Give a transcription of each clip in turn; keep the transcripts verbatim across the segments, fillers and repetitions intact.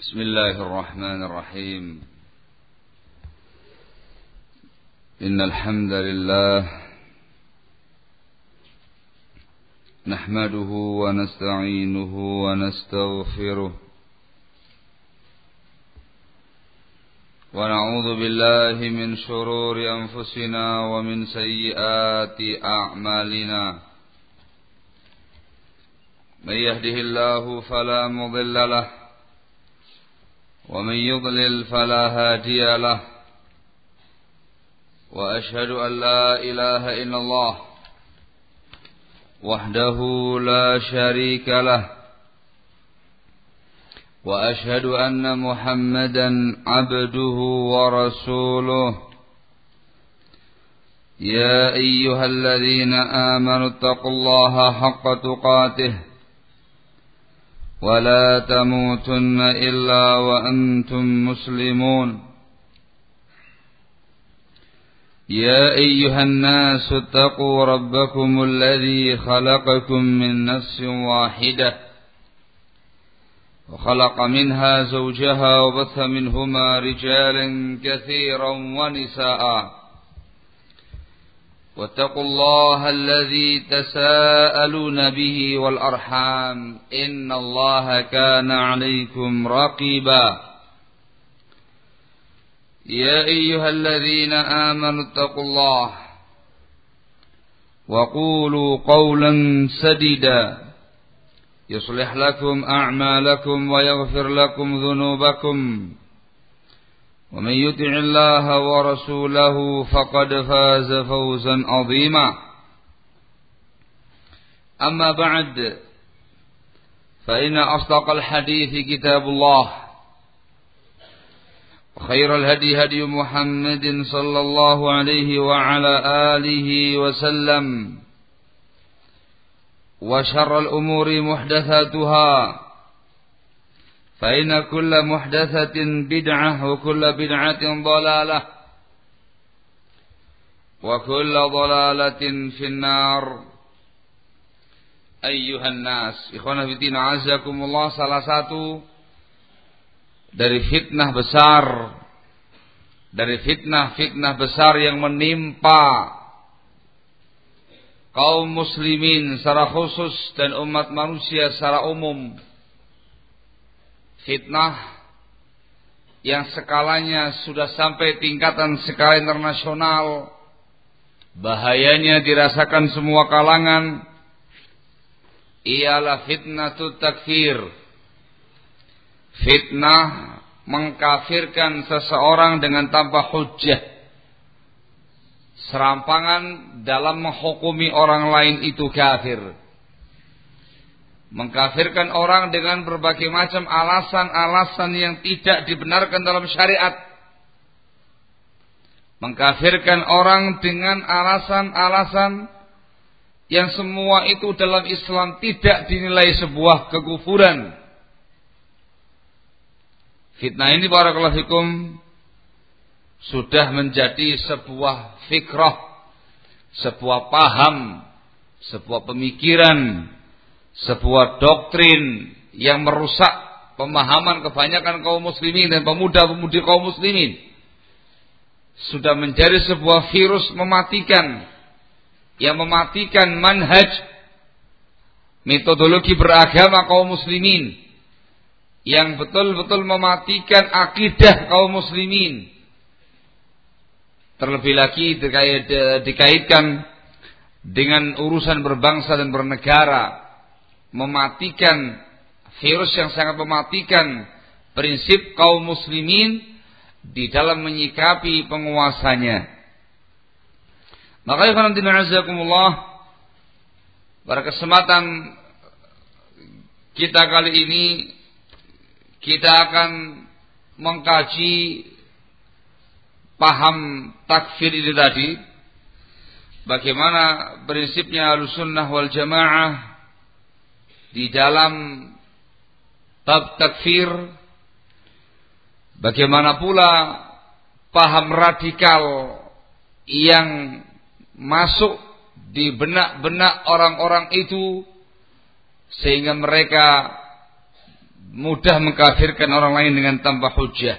بسم الله الرحمن الرحيم. إن الحمد لله نحمده ونستعينه ونستغفره ونعوذ بالله من شرور أنفسنا ومن سيئات أعمالنا. من يهده الله فلا مضل له ومن يضلل فلا هادي له وأشهد أن لا إله إلا الله وحده لا شريك له وأشهد أن محمدا عبده ورسوله. يا أيها الذين آمنوا اتقوا الله حق تقاته ولا تموتن إلا وأنتم مسلمون. يا أيها الناس اتقوا ربكم الذي خلقكم من نفس واحدة وخلق منها زوجها وبث منهما رجالا كثيرا ونساء واتقوا الله الذي تساءلون به والأرحام إن الله كان عليكم رقيبا. يا أيها الذين آمنوا اتقوا الله وقولوا قولا سديدا يصلح لكم أعمالكم ويغفر لكم ذنوبكم ومن يطع الله ورسوله فقد فاز فوزا عظيما. أما بعد فإن أصدق الحديث كتاب الله وخير الهدي هدي محمد صلى الله عليه وعلى آله وسلم وشر الأمور محدثاتها فإن كل محدثة بدعة وكل بدعة ضلالة وكل ضلالة في النار. أيها الناس ikhwana fillah azakumullah, salah satu dari fitnah besar dari fitnah-fitnah besar yang menimpa kaum muslimin secara khusus dan umat manusia secara umum, fitnah yang skalanya sudah sampai tingkatan skala internasional, bahayanya dirasakan semua kalangan, ialah fitnatut takfir. Fitnah mengkafirkan seseorang dengan tanpa hujjah, serampangan dalam menghukumi orang lain itu kafir. Mengkafirkan orang dengan berbagai macam alasan-alasan yang tidak dibenarkan dalam syariat. Mengkafirkan orang dengan alasan-alasan yang semua itu dalam Islam tidak dinilai sebuah kekufuran. Fitnah ini barakallahu fikum sudah menjadi sebuah fikrah, sebuah paham, sebuah pemikiran, sebuah doktrin yang merusak pemahaman kebanyakan kaum muslimin dan pemuda-pemudi kaum muslimin. Sudah menjadi sebuah virus mematikan, yang mematikan manhaj, metodologi beragama kaum muslimin, yang betul-betul mematikan akidah kaum muslimin. Terlebih lagi dikait, dikaitkan dengan urusan berbangsa dan bernegara, mematikan virus yang sangat mematikan prinsip kaum muslimin di dalam menyikapi penguasanya. Maka ikhwan fillah azakumullah, pada kesempatan kita kali ini kita akan mengkaji paham takfir ini tadi, bagaimana prinsipnya Ahlussunnah wal Jamaah di dalam bab takfir, bagaimana pula paham radikal yang masuk di benak-benak orang-orang itu sehingga mereka mudah mengkafirkan orang lain dengan tanpa hujjah.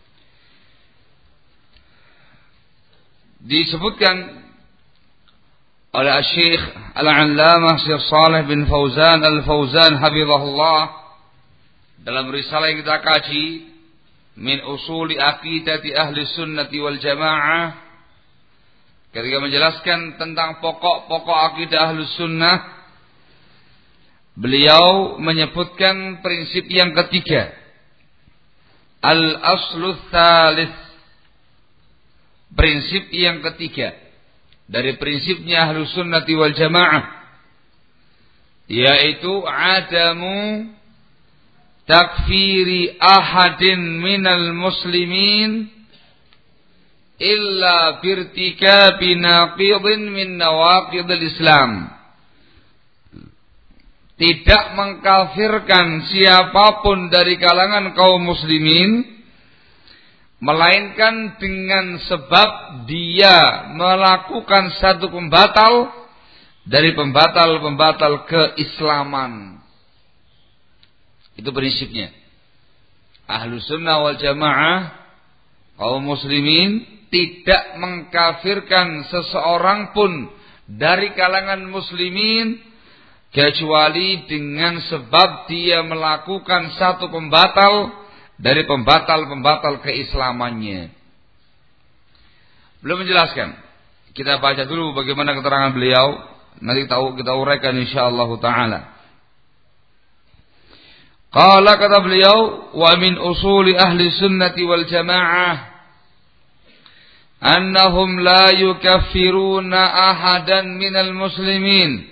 Disebutkan oleh Syekh Al-Allamah Syekh Shalih bin Fauzan Al-Fauzan hafizahullah dalam risalah yang kita kaji min usuli aqidati ahli sunnati wal jamaah, ketika menjelaskan tentang pokok-pokok akidah ahli sunnah, beliau menyebutkan prinsip yang ketiga, al-aslu tsalits, prinsip yang ketiga dari prinsipnya ahli sunnati wal jamaah, yaitu adamu takfiri ahadin minal muslimin illa birtikabi naqidin min nawaqidil Islam. Tidak mengkafirkan siapapun dari kalangan kaum muslimin melainkan dengan sebab dia melakukan satu pembatal dari pembatal-pembatal keislaman. Itu prinsipnya. Ahlus sunnah wal jamaah, kaum muslimin tidak mengkafirkan seseorang pun dari kalangan muslimin kecuali dengan sebab dia melakukan satu pembatal dari pembatal-pembatal keislamannya. Belum menjelaskan. Kita baca dulu bagaimana keterangan beliau. Nanti tahu kita uraikan insyaallah taala. Qala, kata beliau, wa min usuli ahli sunnati wal jamaah annahum la yukaffiruna ahadan minal muslimin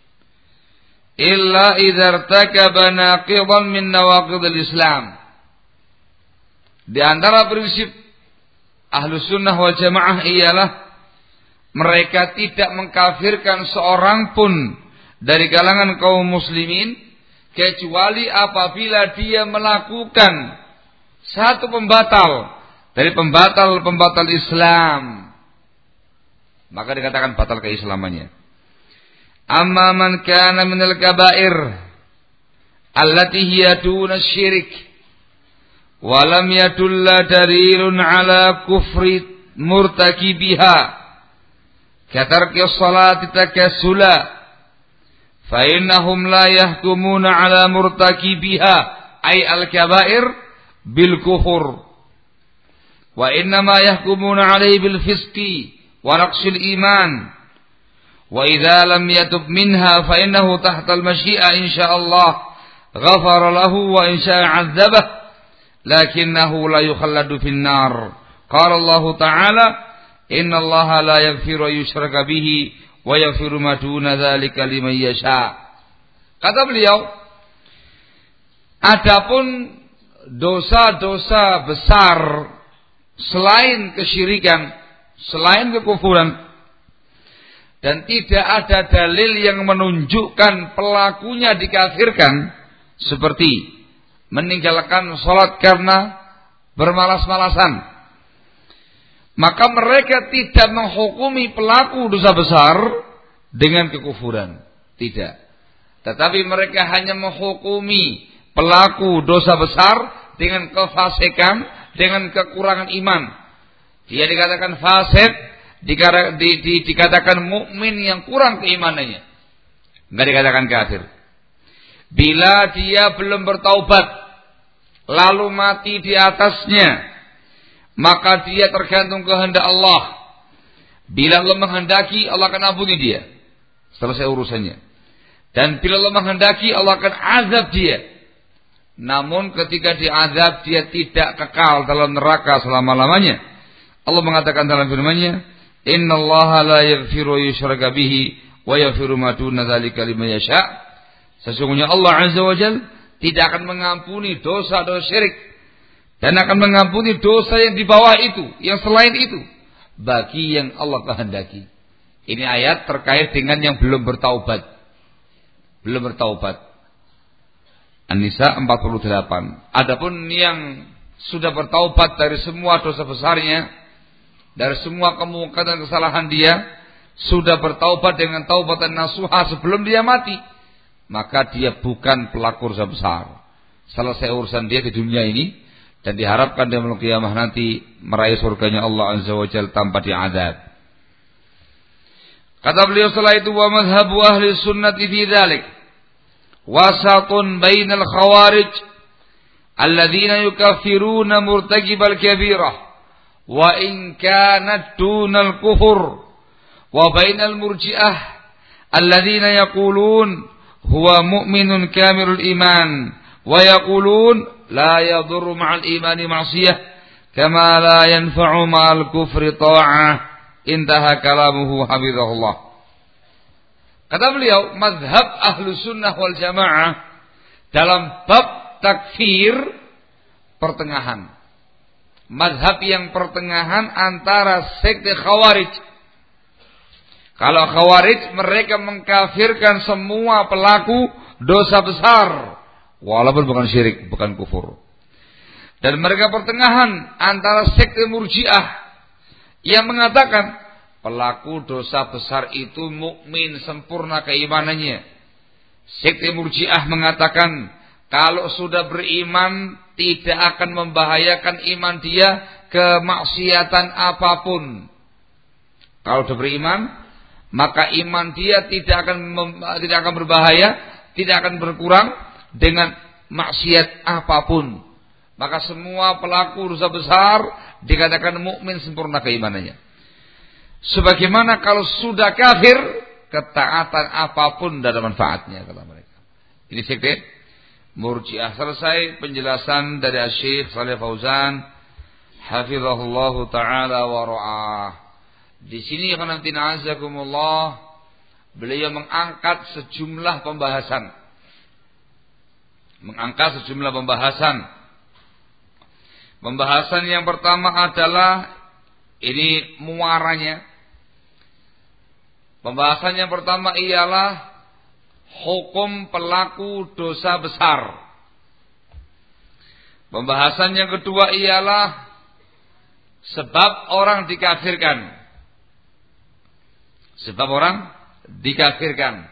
illa idza irtakaba naqidan min nawaqidil Islam. Di antara prinsip ahli sunnah wal jamaah ialah mereka tidak mengkafirkan seorang pun dari kalangan kaum muslimin kecuali apabila dia melakukan satu pembatal dari pembatal-pembatal Islam, maka dikatakan batal keislamannya. Amma man kana minal kabair allati hiya duna syirik wa lam yadulla dalilun ala kufri murtakibiha katarki sholati takassula fa innahum la yahkumuna ala murtakibiha ay al-kabair bil kufur wa innama yahkumuna alaihi bil fisqi wa naqsil iman wa idza lam yatub minha fa innahu tahta al-masyi'a insyaallah ghafara lahu wa insya'a 'adzabah lakinnahu la yukhalladu fin nar. Qala Allah ta'ala innallaha la yaghfiru yushraka bihi wa yaghfiru ma duna dzalika liman yasha. Kata beliau, adapun dosa-dosa besar selain kesyirikan, selain kekufuran, dan tidak ada dalil yang menunjukkan pelakunya dikafirkan, seperti meninggalkan sholat karena bermalas-malasan, maka mereka tidak menghukumi pelaku dosa besar dengan kekufuran. Tidak. Tetapi mereka hanya menghukumi pelaku dosa besar dengan kefasikan, dengan kekurangan iman. Dia dikatakan fasik, dikatakan, di, di, dikatakan mukmin yang kurang keimanannya. Enggak dikatakan kafir. Bila dia belum bertaubat, lalu mati di atasnya, maka dia tergantung kehendak Allah. Bila Allah menghendaki, Allah akan ampuni dia. Selesai urusannya. Dan bila Allah menghendaki, Allah akan azab dia. Namun ketika diazab, dia tidak kekal dalam neraka selama-lamanya. Allah mengatakan dalam firman-Nya, "Innallaha la yaghfiru yushraka bihi wa yaghfiru ma duna dzalika liman yasha." Sesungguhnya Allah Azza wa Jalla tidak akan mengampuni dosa-dosa syirik dan akan mengampuni dosa yang di bawah itu, yang selain itu, bagi yang Allah kehendaki. Ini ayat terkait dengan yang belum bertaubat. Belum bertaubat. An-Nisa empat puluh delapan. Adapun yang sudah bertaubat dari semua dosa besarnya, dari semua kemungkaran dan kesalahan dia, sudah bertaubat dengan taubatan nasuha sebelum dia mati, maka dia bukan pelaku dosa besar. selesai urusan dia di dunia ini, dan diharapkan dia malam kiamah nanti meraih surganya Allah Azza wa Jalla tanpa diazab. Kata beliau setelah itu, wa madhhabu ahli sunnati fi dzalik wasatun bainal khawarij alladzina yukaffiruna murtakibal kabirah wa in kanat dunal kufur, wa bainal murji'ah alladzina yaqulun huwa mu'minun kamilul iman wa yaqulun la yadurru ma'al imani ma'siyah kama la yanfa'u ma'al kufri ta'ah. Intaha kalamuhu hafizahullah. Kata beliau, mazhab ahlu sunnah wal jamaah dalam bab takfir pertengahan. Mazhab yang pertengahan antara sekte khawarij. Kalau khawarij mereka mengkafirkan semua pelaku dosa besar, walaupun bukan syirik, bukan kufur. Dan mereka pertengahan antara sekte murji'ah yang mengatakan pelaku dosa besar itu mukmin sempurna keimanannya. Sekte murji'ah mengatakan kalau sudah beriman tidak akan membahayakan iman dia kemaksiatan apapun. Kalau sudah beriman maka iman dia tidak akan mem, tidak akan berbahaya, tidak akan berkurang dengan maksiat apapun. Maka semua pelaku dosa besar dikatakan mukmin sempurna keimanannya. Sebagaimana kalau sudah kafir, ketaatan apapun tidak ada manfaatnya, kata mereka. Ini sekte Murji'ah. Selesai penjelasan dari Syekh Shalih Fauzan hafizahullah taala wa ra'ah. Di sini qanamtin azakumullah, beliau mengangkat sejumlah pembahasan. Mengangkat sejumlah pembahasan. Pembahasan yang pertama adalah ini muaranya. Pembahasan yang pertama ialah hukum pelaku dosa besar. Pembahasan yang kedua ialah sebab orang dikafirkan. Sebab orang dikafirkan.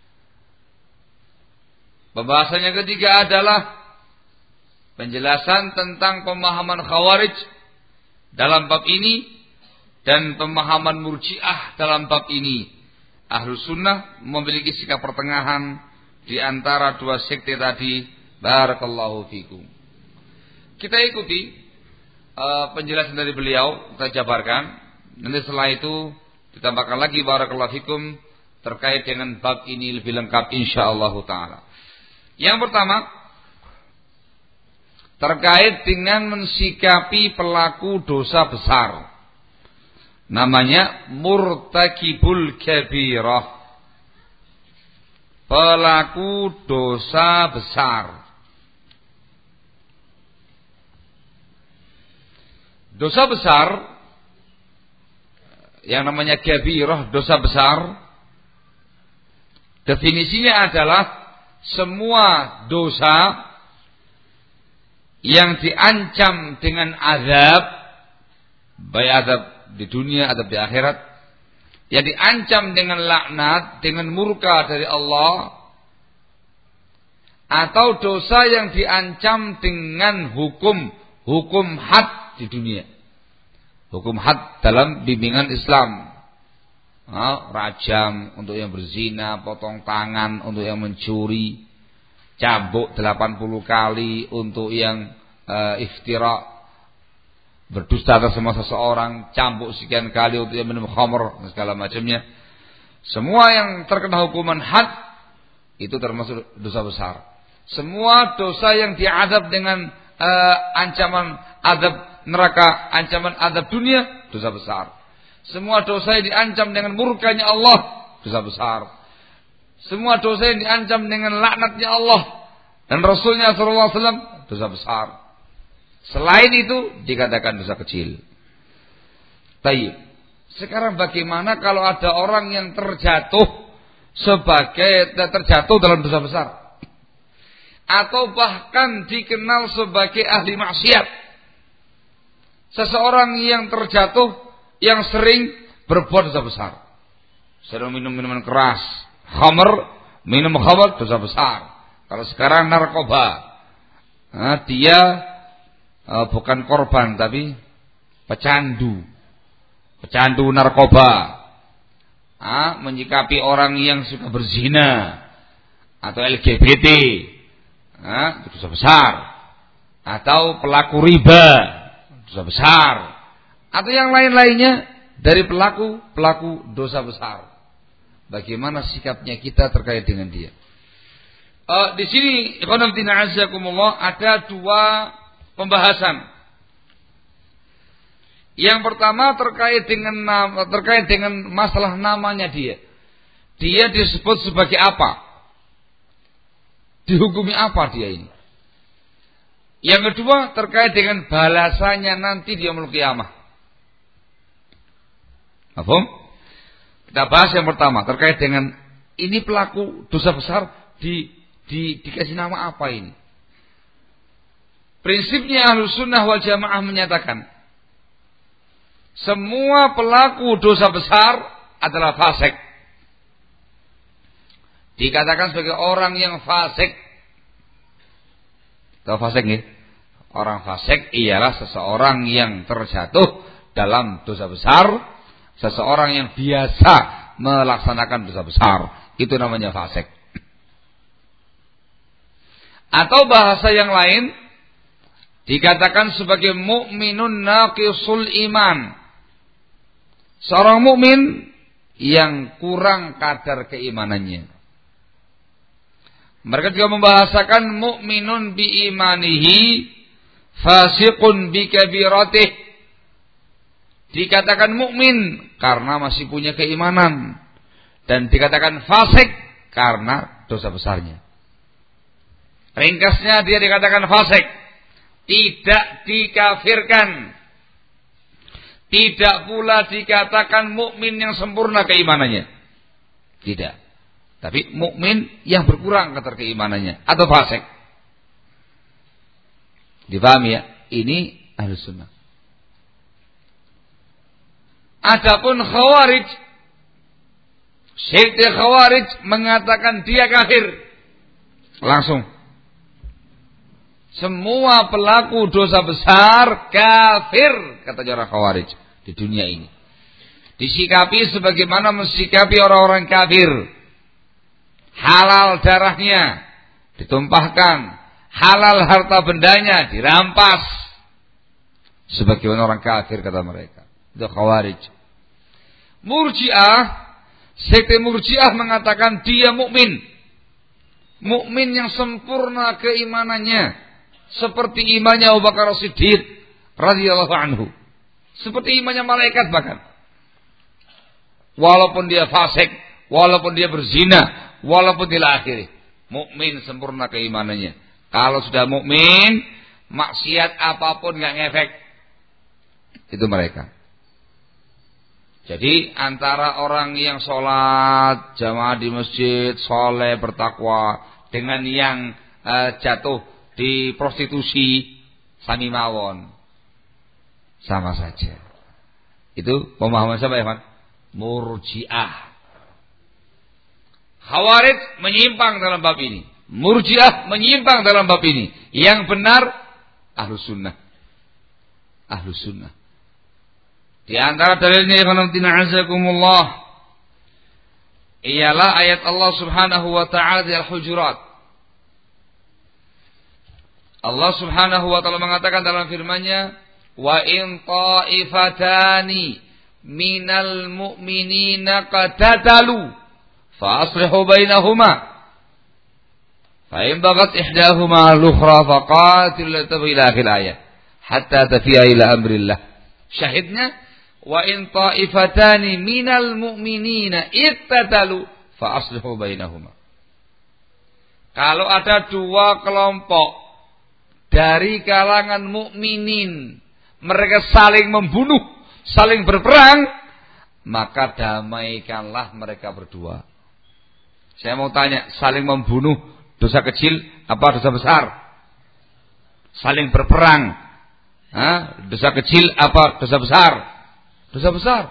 Pembahasan yang ketiga adalah penjelasan tentang pemahaman khawarij dalam bab ini dan pemahaman murji'ah dalam bab ini. Ahlu sunnah memiliki sikap pertengahan di antara dua sekte tadi. Barakallahu fikum. Kita ikuti uh, penjelasan dari beliau, kita jabarkan. Nanti setelah itu ditambahkan lagi barakallahu fikum terkait dengan bab ini lebih lengkap insyaallah taala. Yang pertama terkait dengan mensikapi pelaku dosa besar. Namanya murtakibul kabirah. Pelaku dosa besar. Dosa besar yang namanya kabirah, dosa besar, definisinya adalah semua dosa yang diancam dengan azab, baik azab di dunia atau di akhirat, yang diancam dengan laknat, dengan murka dari Allah, atau dosa yang diancam dengan hukum hukum had di dunia, hukum had dalam bimbingan Islam, nah, rajam untuk yang berzina, potong tangan untuk yang mencuri, cambuk delapan puluh kali untuk yang uh, iftira, berdusta atas sama seseorang, cambuk sekian kali untuk yang minum khamr dan segala macamnya. Semua yang terkena hukuman had itu termasuk dosa besar. Semua dosa yang diazab dengan uh, ancaman azab neraka, ancaman azab dunia, dosa besar. Semua dosa yang diancam dengan murkanya Allah, dosa besar. Semua dosa yang diancam dengan laknatnya Allah dan Rasulnya sallallahu alaihi wasallam, dosa besar. Selain itu dikatakan dosa kecil. Baik. Sekarang bagaimana kalau ada orang yang terjatuh sebagai terjatuh dalam dosa besar, atau bahkan dikenal sebagai ahli maksiat? Seseorang yang terjatuh yang sering berbuat dosa besar, sering minum minuman keras, khamr, minum khamr, dosa besar. Kalau sekarang narkoba, Nah, dia uh, bukan korban tapi pecandu. Pecandu narkoba. Ah, menyikapi orang yang suka berzina atau L G B T. Ah, itu dosa besar. Atau pelaku riba, dosa besar. Atau yang lain-lainnya dari pelaku-pelaku dosa besar. Bagaimana sikapnya kita terkait dengan dia? Uh, di sini ikhwan fillah azakumullah ada dua pembahasan. Yang pertama terkait dengan nama, terkait dengan masalah namanya dia. Dia disebut sebagai apa? Dihukumi apa dia ini? Yang kedua terkait dengan balasannya nanti di yaumul qiyamah. Paham? Kita bahas yang pertama terkait dengan ini pelaku dosa besar di, di dikasih nama apa ini? Prinsipnya Ahlus Sunnah wal Jamaah menyatakan semua pelaku dosa besar adalah fasik. Dikatakan sebagai orang yang fasik. Tahu fasik nih? Orang fasik ialah seseorang yang terjatuh dalam dosa besar, seseorang yang biasa melaksanakan dosa besar. Itu namanya fasik. Atau bahasa yang lain dikatakan sebagai mukminun naqisul iman. Seorang mukmin yang kurang kadar keimanannya. Mereka juga membahasakan mukminun bi imanihi fasiqun bi kabiratih. Dikatakan mukmin karena masih punya keimanan dan dikatakan fasik karena dosa besarnya. Ringkasnya dia dikatakan fasik, tidak dikafirkan. Tidak pula dikatakan mukmin yang sempurna keimanannya. Tidak. Tapi mukmin yang berkurang kadar keimanannya atau fasik. Dipahami ya? Ini Ahlus Sunnah. Adapun Khawarij, Syekh Khawarij mengatakan dia kafir. Langsung. Semua pelaku dosa besar kafir, kata orang Khawarij di dunia ini. Disikapi sebagaimana mensikapi orang-orang kafir. Halal darahnya ditumpahkan, halal harta bendanya dirampas. Sebagaimana orang kafir kata mereka. Itu Khawarij. Murji'ah, sekte Murji'ah mengatakan dia mukmin. Mukmin yang sempurna keimanannya, seperti imannya Abu Bakar As-Siddiq radhiyallahu anhu. Seperti imannya malaikat bahkan. Walaupun dia fasik, walaupun dia berzina, walaupun dia akhiri, mukmin sempurna keimanannya. Kalau sudah mukmin, maksiat apapun enggak ngefek. Itu mereka. Jadi antara orang yang sholat jamaah di masjid, soleh, bertakwa, dengan yang uh, jatuh di prostitusi, sami mawon, sama saja. Itu pemahaman siapa ya, Pak? Murji'ah. Khawarij menyimpang dalam bab ini. Murji'ah menyimpang dalam bab ini. Yang benar Ahlus Sunnah. Ahlus Sunnah. Di antara dalilnya ikhwanatina azakumullah ialah ayat Allah Subhanahu wa taala di Al-Hujurat. Allah Subhanahu wa taala mengatakan dalam firman-Nya, "Wa in ta'ifatani minal mu'minina qatatalu fa aslihu bainahuma fa in baghat ihdahuma al-ukhra faqatil ila akhir ayat hatta tafiya ila amrillah." Syahidnya, wa in ta'ifatani minal mu'minina ittatalu fa aslihu bainahuma. Kalau ada dua kelompok dari kalangan mukminin, mereka saling membunuh, saling berperang, maka damaikanlah mereka berdua. Saya mau tanya, saling membunuh dosa kecil apa dosa besar? Saling berperang, ha? Dosa kecil apa dosa besar? Dosa besar.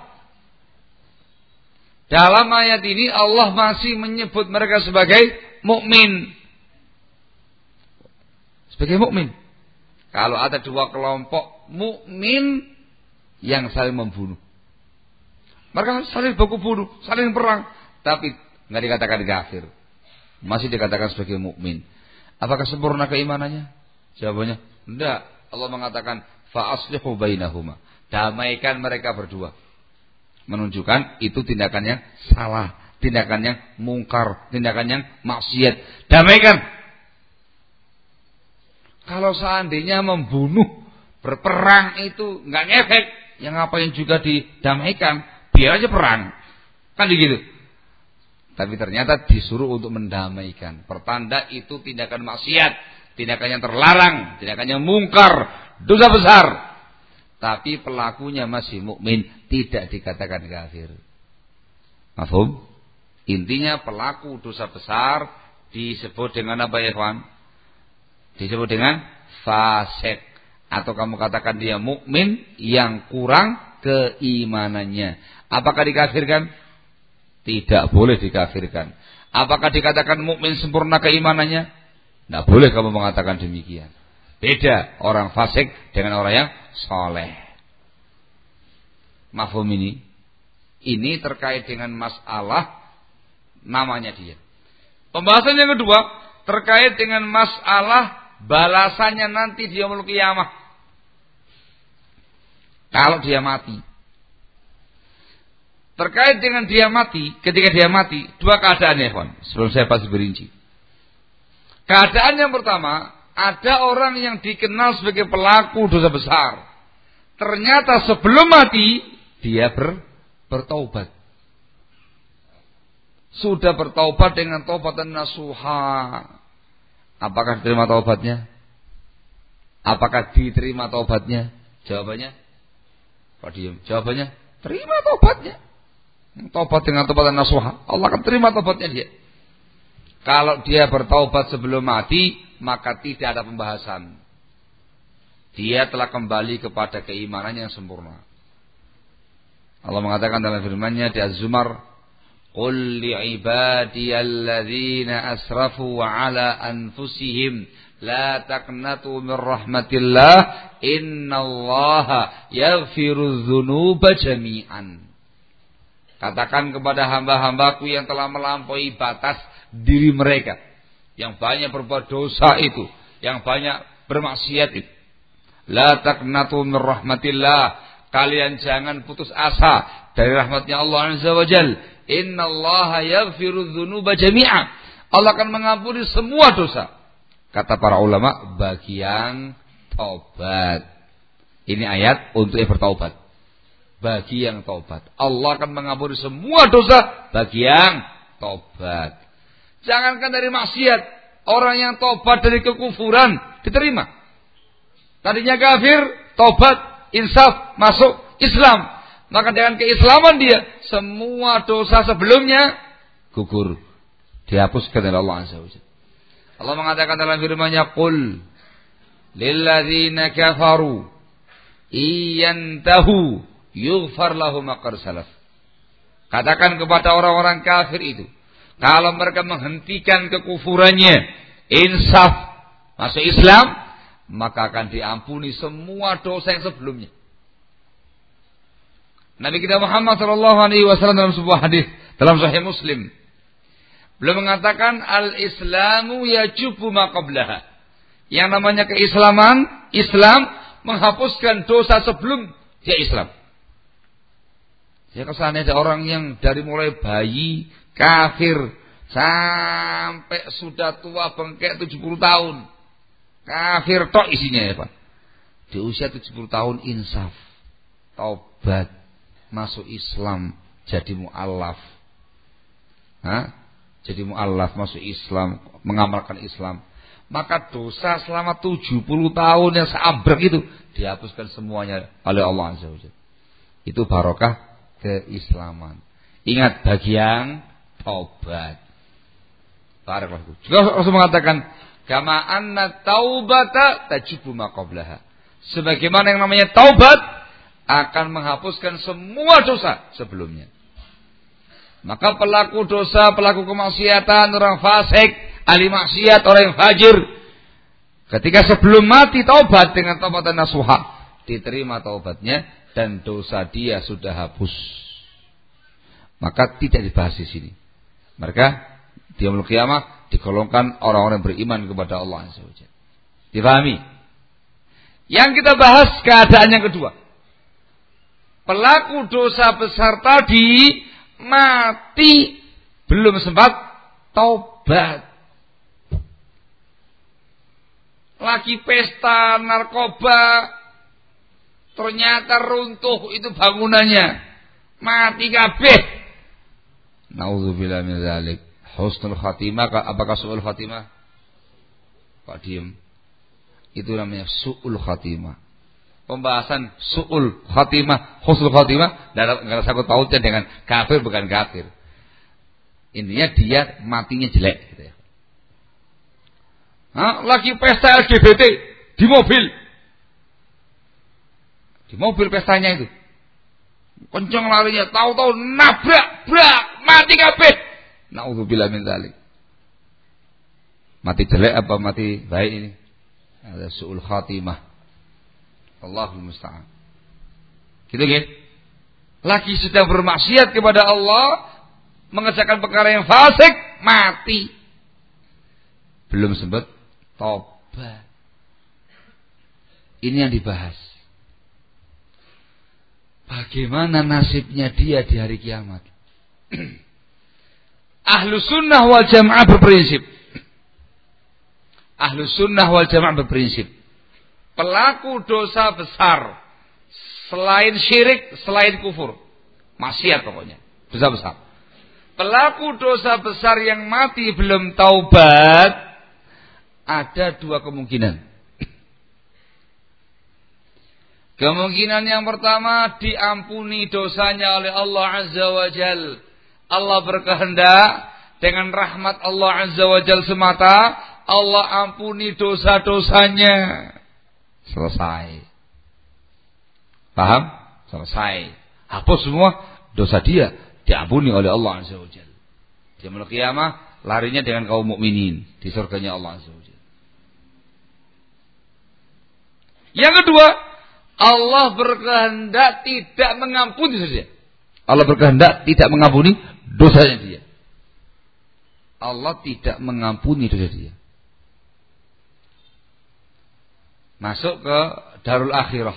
Dalam ayat ini Allah masih menyebut mereka sebagai mukmin. sebagai mukmin. Kalau ada dua kelompok mukmin yang saling membunuh, mereka saling baku bunuh, saling perang, tapi nggak dikatakan kafir, masih dikatakan sebagai mukmin. Apakah sempurna keimanannya? Jawabannya tidak. Allah mengatakan fa aslihu bainahuma, damaikan mereka berdua. Menunjukkan itu tindakan yang salah, tindakan yang mungkar, tindakan yang maksiat. Damaikan. Kalau seandainya membunuh, berperang itu nggak ngefek, yang ngapain juga didamaikan, biar aja perang, kan begitu. Tapi ternyata disuruh untuk mendamaikan. Pertanda itu tindakan maksiat, tindakan yang terlarang, tindakan yang mungkar, dosa besar. Tapi pelakunya masih mukmin, tidak dikatakan kafir. Mafhum? Intinya pelaku dosa besar disebut dengan apa ya, kawan? Disebut dengan fasik. Atau kamu katakan dia mukmin yang kurang keimanannya. Apakah dikafirkan? Tidak boleh dikafirkan. Apakah dikatakan mukmin sempurna keimanannya? Tidak boleh kamu mengatakan demikian. Beda orang fasik dengan orang yang soleh. Mafhum ini? Ini terkait dengan masalah namanya dia. Pembahasan yang kedua terkait dengan masalah balasannya nanti di yaumul qiyamah. Kalau dia mati. Terkait dengan dia mati, ketika dia mati, dua keadaan ya kawan. Sebelum saya pasti berinci. Keadaan yang pertama, ada orang yang dikenal sebagai pelaku dosa besar. Ternyata sebelum mati dia ber, bertaubat. Sudah bertaubat dengan taubatan nasuha. Apakah diterima taubatnya? Apakah diterima taubatnya? Jawabannya? Pak diam. Jawabannya terima taubatnya. Taubat dengan taubatan nasuha, Allah akan terima taubatnya dia. Kalau dia bertaubat sebelum mati, maka tidak ada pembahasan. Dia telah kembali kepada keimanan yang sempurna. Allah mengatakan dalam firman-Nya di Az-Zumar, "Qul li'ibadiyalladzina asrafu 'ala anfusihim la taqnatu min rahmatillah innallaha yaghfirudz dzunuba jami'an." Katakan kepada hamba-hambaku yang telah melampaui batas diri mereka, yang banyak berbuat dosa itu, yang banyak bermaksiat itu. La taqnatu min rahmatillah, kalian jangan putus asa dari rahmatnya Allah Azza wa Jalla. Innallaha yaghfirudz dzunuba jami'a. Allah akan mengampuni semua dosa. Kata para ulama, bagi yang taubat. Ini ayat untuk yang bertaubat. Bagi yang taubat, Allah akan mengampuni semua dosa bagi yang taubat. Jangankan dari maksiat, orang yang taubat dari kekufuran diterima. Tadinya kafir, taubat, insaf, masuk Islam. Maka dengan keislaman dia, semua dosa sebelumnya gugur, dihapuskan oleh Allah Azza wa Jalla. Allah mengatakan dalam firman-Nya, "Qul lilladzina kafaru iyantahu yughfar lahum ma qad salaf." Katakan kepada orang-orang kafir itu, kalau mereka menghentikan kekufurannya, insaf, masuk Islam, maka akan diampuni semua dosa yang sebelumnya. Nabi kita Muhammad sallallahu alaihi wasallam dalam sebuah hadis dalam Sahih Muslim, beliau mengatakan, "Al-Islamu yajubu ma qablaha." Yang namanya keislaman, Islam menghapuskan dosa sebelum dia Islam. Ya, kesannya ada orang yang dari mulai bayi kafir sampai sudah tua bengkek tujuh puluh tahun. Kafir tok isinya ya Pak. Di usia tujuh puluh tahun insaf, taubat, masuk Islam, jadi mu'allaf. Hah? Jadi mu'allaf, masuk Islam, mengamalkan Islam. Maka dosa selama tujuh puluh tahun yang seabrek itu dihapuskan semuanya oleh Allah Azza wa Jalla. Itu barokah keislaman. Ingat, bagi yang taubat. Barakallahu. Juga Rasul mengatakan, "Kama anna taubata tajibu ma qablaha." Sebagaimana yang namanya taubat akan menghapuskan semua dosa sebelumnya. Maka pelaku dosa, pelaku kemaksiatan, orang fasik, ahli maksiat, orang yang fajir, Ketika sebelum mati taubat dengan taubatan nasuha, diterima taubatnya dan dosa dia sudah hapus. Maka tidak dibahas di sini. Maka di yaumul qiyamah digolongkan orang-orang beriman kepada Allah Azza wa Jalla. Dipahami? Yang kita bahas keadaan yang kedua. Pelaku dosa besar tadi mati belum sempat taubat. Lagi pesta narkoba, ternyata runtuh itu bangunannya, mati kabeh. Nauzubillah min dzalik. Husnul khatimah, apakah su'ul khatimah? Pak diem. Itu namanya su'ul khatimah. Pembahasan su'ul khatimah, husnul khatimah, enggak ada sangkut pautnya dengan kafir bukan kafir. Intinya dia matinya jelek gitu ya. Hah? Lagi pesta L G B T di mobil. Di mobil pestanya itu. Kencang larinya, tahu-tahu nabrak, brak, mati kabeh. Nauzubillah min dzalik. Mati jelek apa mati baik ini? Ada su'ul khatimah. Allahul musta'an. Gitu kan? Lagi sedang bermaksiat kepada Allah, mengerjakan perkara yang fasik, mati. Belum sempat tobat. Ini yang dibahas. Bagaimana nasibnya dia di hari kiamat? Ahlus sunnah wal jamaah berprinsip. Ahlus sunnah wal jamaah berprinsip. Pelaku dosa besar, selain syirik, selain kufur, maksiat pokoknya, dosa besar. Pelaku dosa besar yang mati belum taubat, ada dua kemungkinan. Kemungkinan yang pertama, diampuni dosanya oleh Allah Azza wa Jal. Allah berkehendak dengan rahmat Allah Azza wa Jal semata, Allah ampuni dosa-dosanya. Selesai. Paham? Selesai. Hapus semua dosa dia, diampuni oleh Allah Azza wa Jalla. Di yaumul qiyamah larinya dengan kaum mukminin di surganya Allah Azza wa Jalla. Yang kedua, Allah berkehendak tidak mengampuni dosa dia. Allah berkehendak tidak mengampuni dosanya dia. Allah tidak mengampuni dosa dia. Masuk ke darul akhirah.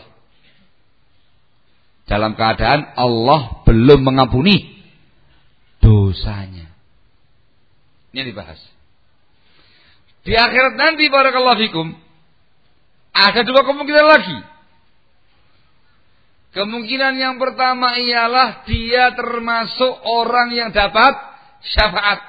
Dalam keadaan Allah belum mengampuni dosanya. Ini yang dibahas. Di akhirat nanti barakallahu fikum, ada dua kemungkinan lagi. Kemungkinan yang pertama ialah dia termasuk orang yang dapat syafaat.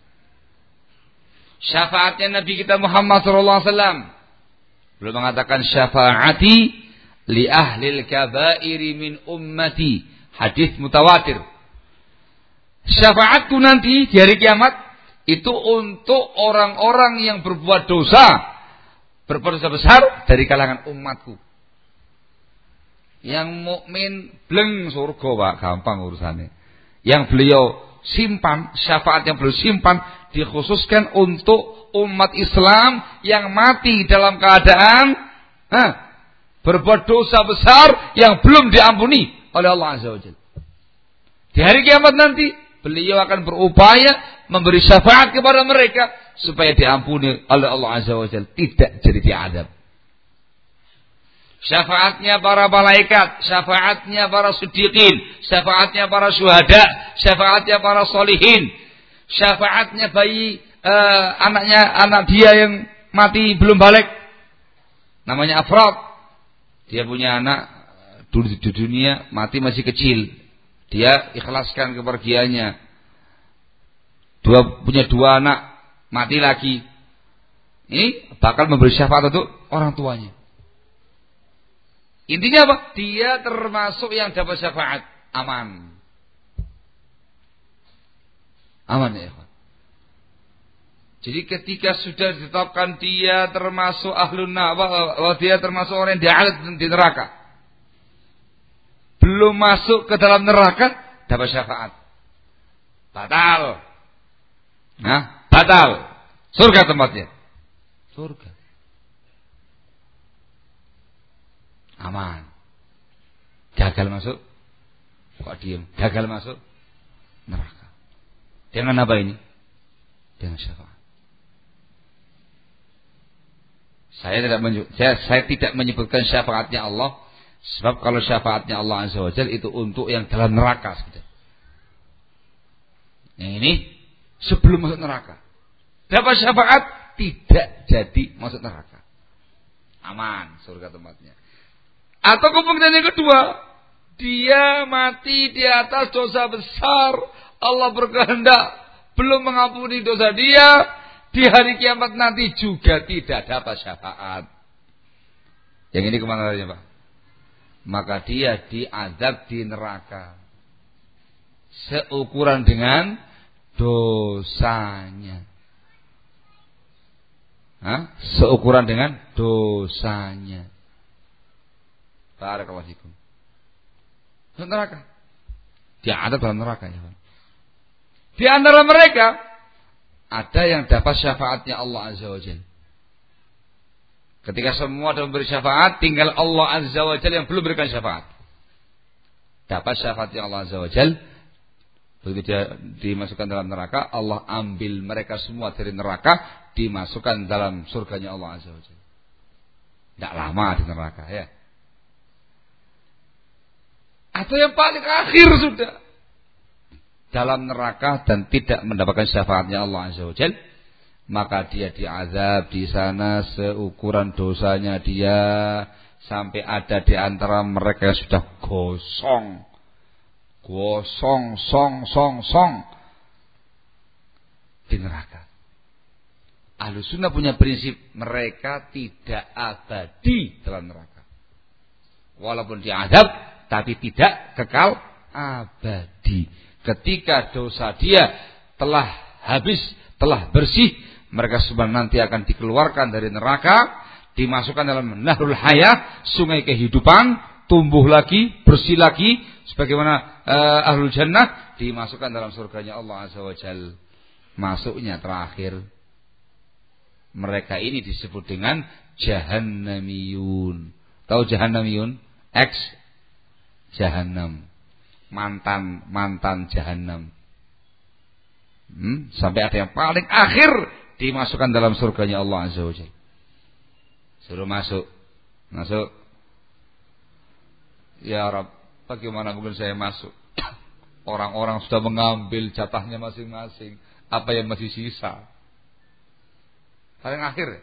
Syafaatnya Nabi kita Muhammad sallallahu alaihi wasallam. Beliau mengatakan syafaati li ahlil kabairi min ummati. Hadis mutawatir. Syafaatku nanti di hari kiamat itu untuk orang-orang yang berbuat dosa, berbuat dosa besar dari kalangan umatku. Yang mukmin bleng surga, Pak, gampang urusannya. Yang beliau simpan, syafaat yang beliau simpan dikhususkan untuk umat Islam yang mati dalam keadaan eh, berbuat dosa besar yang belum diampuni oleh Allah Azza wa Jalla. Di hari kiamat nanti beliau akan berupaya memberi syafaat kepada mereka supaya diampuni oleh Allah Azza wa Jalla, tidak jadi diadab. Syafaatnya para malaikat, syafaatnya para siddiqin, syafaatnya para syuhada, syafaatnya para solihin, syafaatnya bayi uh, anaknya anak dia yang mati belum balik, namanya Afrad. Dia punya anak dulu di dunia mati masih kecil, dia ikhlaskan kepergiannya. Dua punya dua anak mati lagi, ini bakal memberi syafaat untuk orang tuanya. Intinya apa? Dia termasuk yang dapat syafaat. Aman. Aman ya. Jadi ketika sudah ditetapkan dia termasuk ahlun nar, dia termasuk orang yang di'alad di neraka, belum masuk ke dalam neraka, dapat syafaat. Batal. Nah, batal. Surga tempatnya. Surga. aman. Gagal masuk, kok diem? Gagal masuk neraka. Dengan apa ini? Dengan syafaat. Saya tidak menyebut, saya, saya tidak menyebutkan syafaatnya Allah, sebab kalau syafaatnya Allah Azza wa Jalla itu untuk yang dalam neraka saja. Yang ini sebelum masuk neraka. Dapat syafaat tidak jadi masuk neraka. Aman surga tempatnya. Atau kemungkinan yang kedua, dia mati di atas dosa besar, Allah berkehendak belum mengampuni dosa dia. Di hari kiamat nanti juga tidak dapat syafaat. Yang ini kemana lagi Pak? Maka dia diazab di neraka seukuran dengan dosanya. Hah? Seukuran dengan dosanya. Barakallahu fikum. Neraka. Diazab dalam neraka ya Pak. Di antara mereka ada yang dapat syafaatnya Allah Azza wa Jalla. Ketika semua sudah memberi syafaat, tinggal Allah Azza wa Jalla yang belum berikan syafaat. Dapat syafaatnya Allah Azza wa Jalla, begitu dia dimasukkan dalam neraka, Allah ambil mereka semua dari neraka, dimasukkan dalam surganya Allah Azza wa Jalla. Tidak lama di neraka ya. Atau yang paling akhir sudah dalam neraka dan tidak mendapatkan syafaatnya Allah Azza wa Jalla, maka dia diazab di sana seukuran dosanya dia, sampai ada di antara mereka yang sudah gosong, gosong, song, song, song di neraka. Ahlus Sunnah punya prinsip, mereka tidak abadi dalam neraka, walaupun diazab tapi tidak kekal abadi. Ketika dosa dia telah habis, telah bersih, mereka sebenarnya nanti akan dikeluarkan dari neraka, dimasukkan dalam Nahrul Hayah, sungai kehidupan, tumbuh lagi, bersih lagi, sebagaimana uh, Ahlul Jannah, dimasukkan dalam surganya Allah Azza wa Jalla. Masuknya terakhir, mereka ini disebut dengan Jahannamiyun. Tahu Jahannamiyun? Ex Jahannam. Mantan mantan Jahannam. Hmm, sampai ada yang paling akhir dimasukkan dalam surganya Allah Azza wa Jalla. Suruh masuk, masuk. Ya Rabb, bagaimana mungkin saya masuk? Orang-orang sudah mengambil jatahnya masing-masing. Apa yang masih sisa? Paling akhir.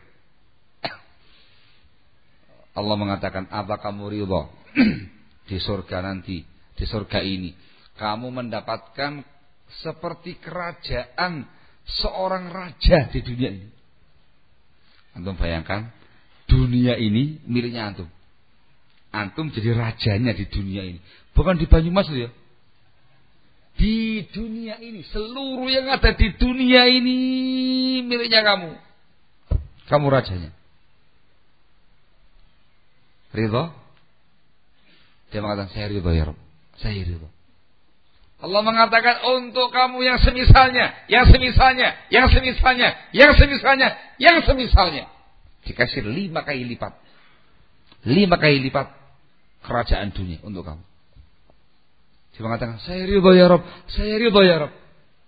Allah mengatakan, apa kamu ridha di surga nanti? Di surga ini kamu mendapatkan seperti kerajaan seorang raja di dunia ini. Antum bayangkan, dunia ini miliknya antum. Antum jadi rajanya di dunia ini. Bukan di Banyumas ya. Di dunia ini, seluruh yang ada di dunia ini miliknya kamu. Kamu rajanya. Ridha? Dia mengatakan, saya ridha ya Rabb. Saya ridha. Allah mengatakan, untuk kamu yang semisalnya, yang semisalnya, yang semisalnya, yang semisalnya, yang semisalnya, dikasih lima kali lipat, lima kali lipat kerajaan dunia untuk kamu. Dia mengatakan, saya ridha ya Rabb, saya ridha ya Rabb.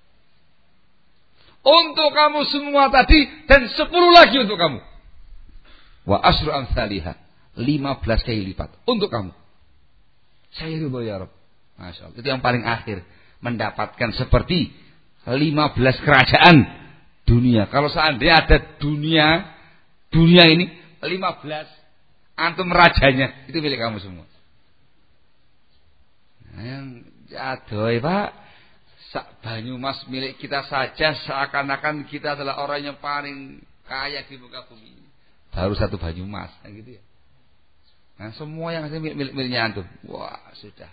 Untuk kamu semua tadi dan sepuluh lagi untuk kamu. Wa asru amsalihah, lima belas kali lipat untuk kamu. Saya ridha ya Rabb. Masya Allah. Itu yang paling akhir, mendapatkan seperti lima belas kerajaan dunia. Kalau seandainya ada dunia, dunia ini lima belas, antum rajanya, itu milik kamu semua. Nah, yang adoy Pak, sak Banyumas milik kita saja, seakan-akan kita adalah orang yang paling kaya di muka bumi. Baru satu Banyumas, nah gitu ya. Nah, semua yang ada milik-miliknya antum. Wah, sudah.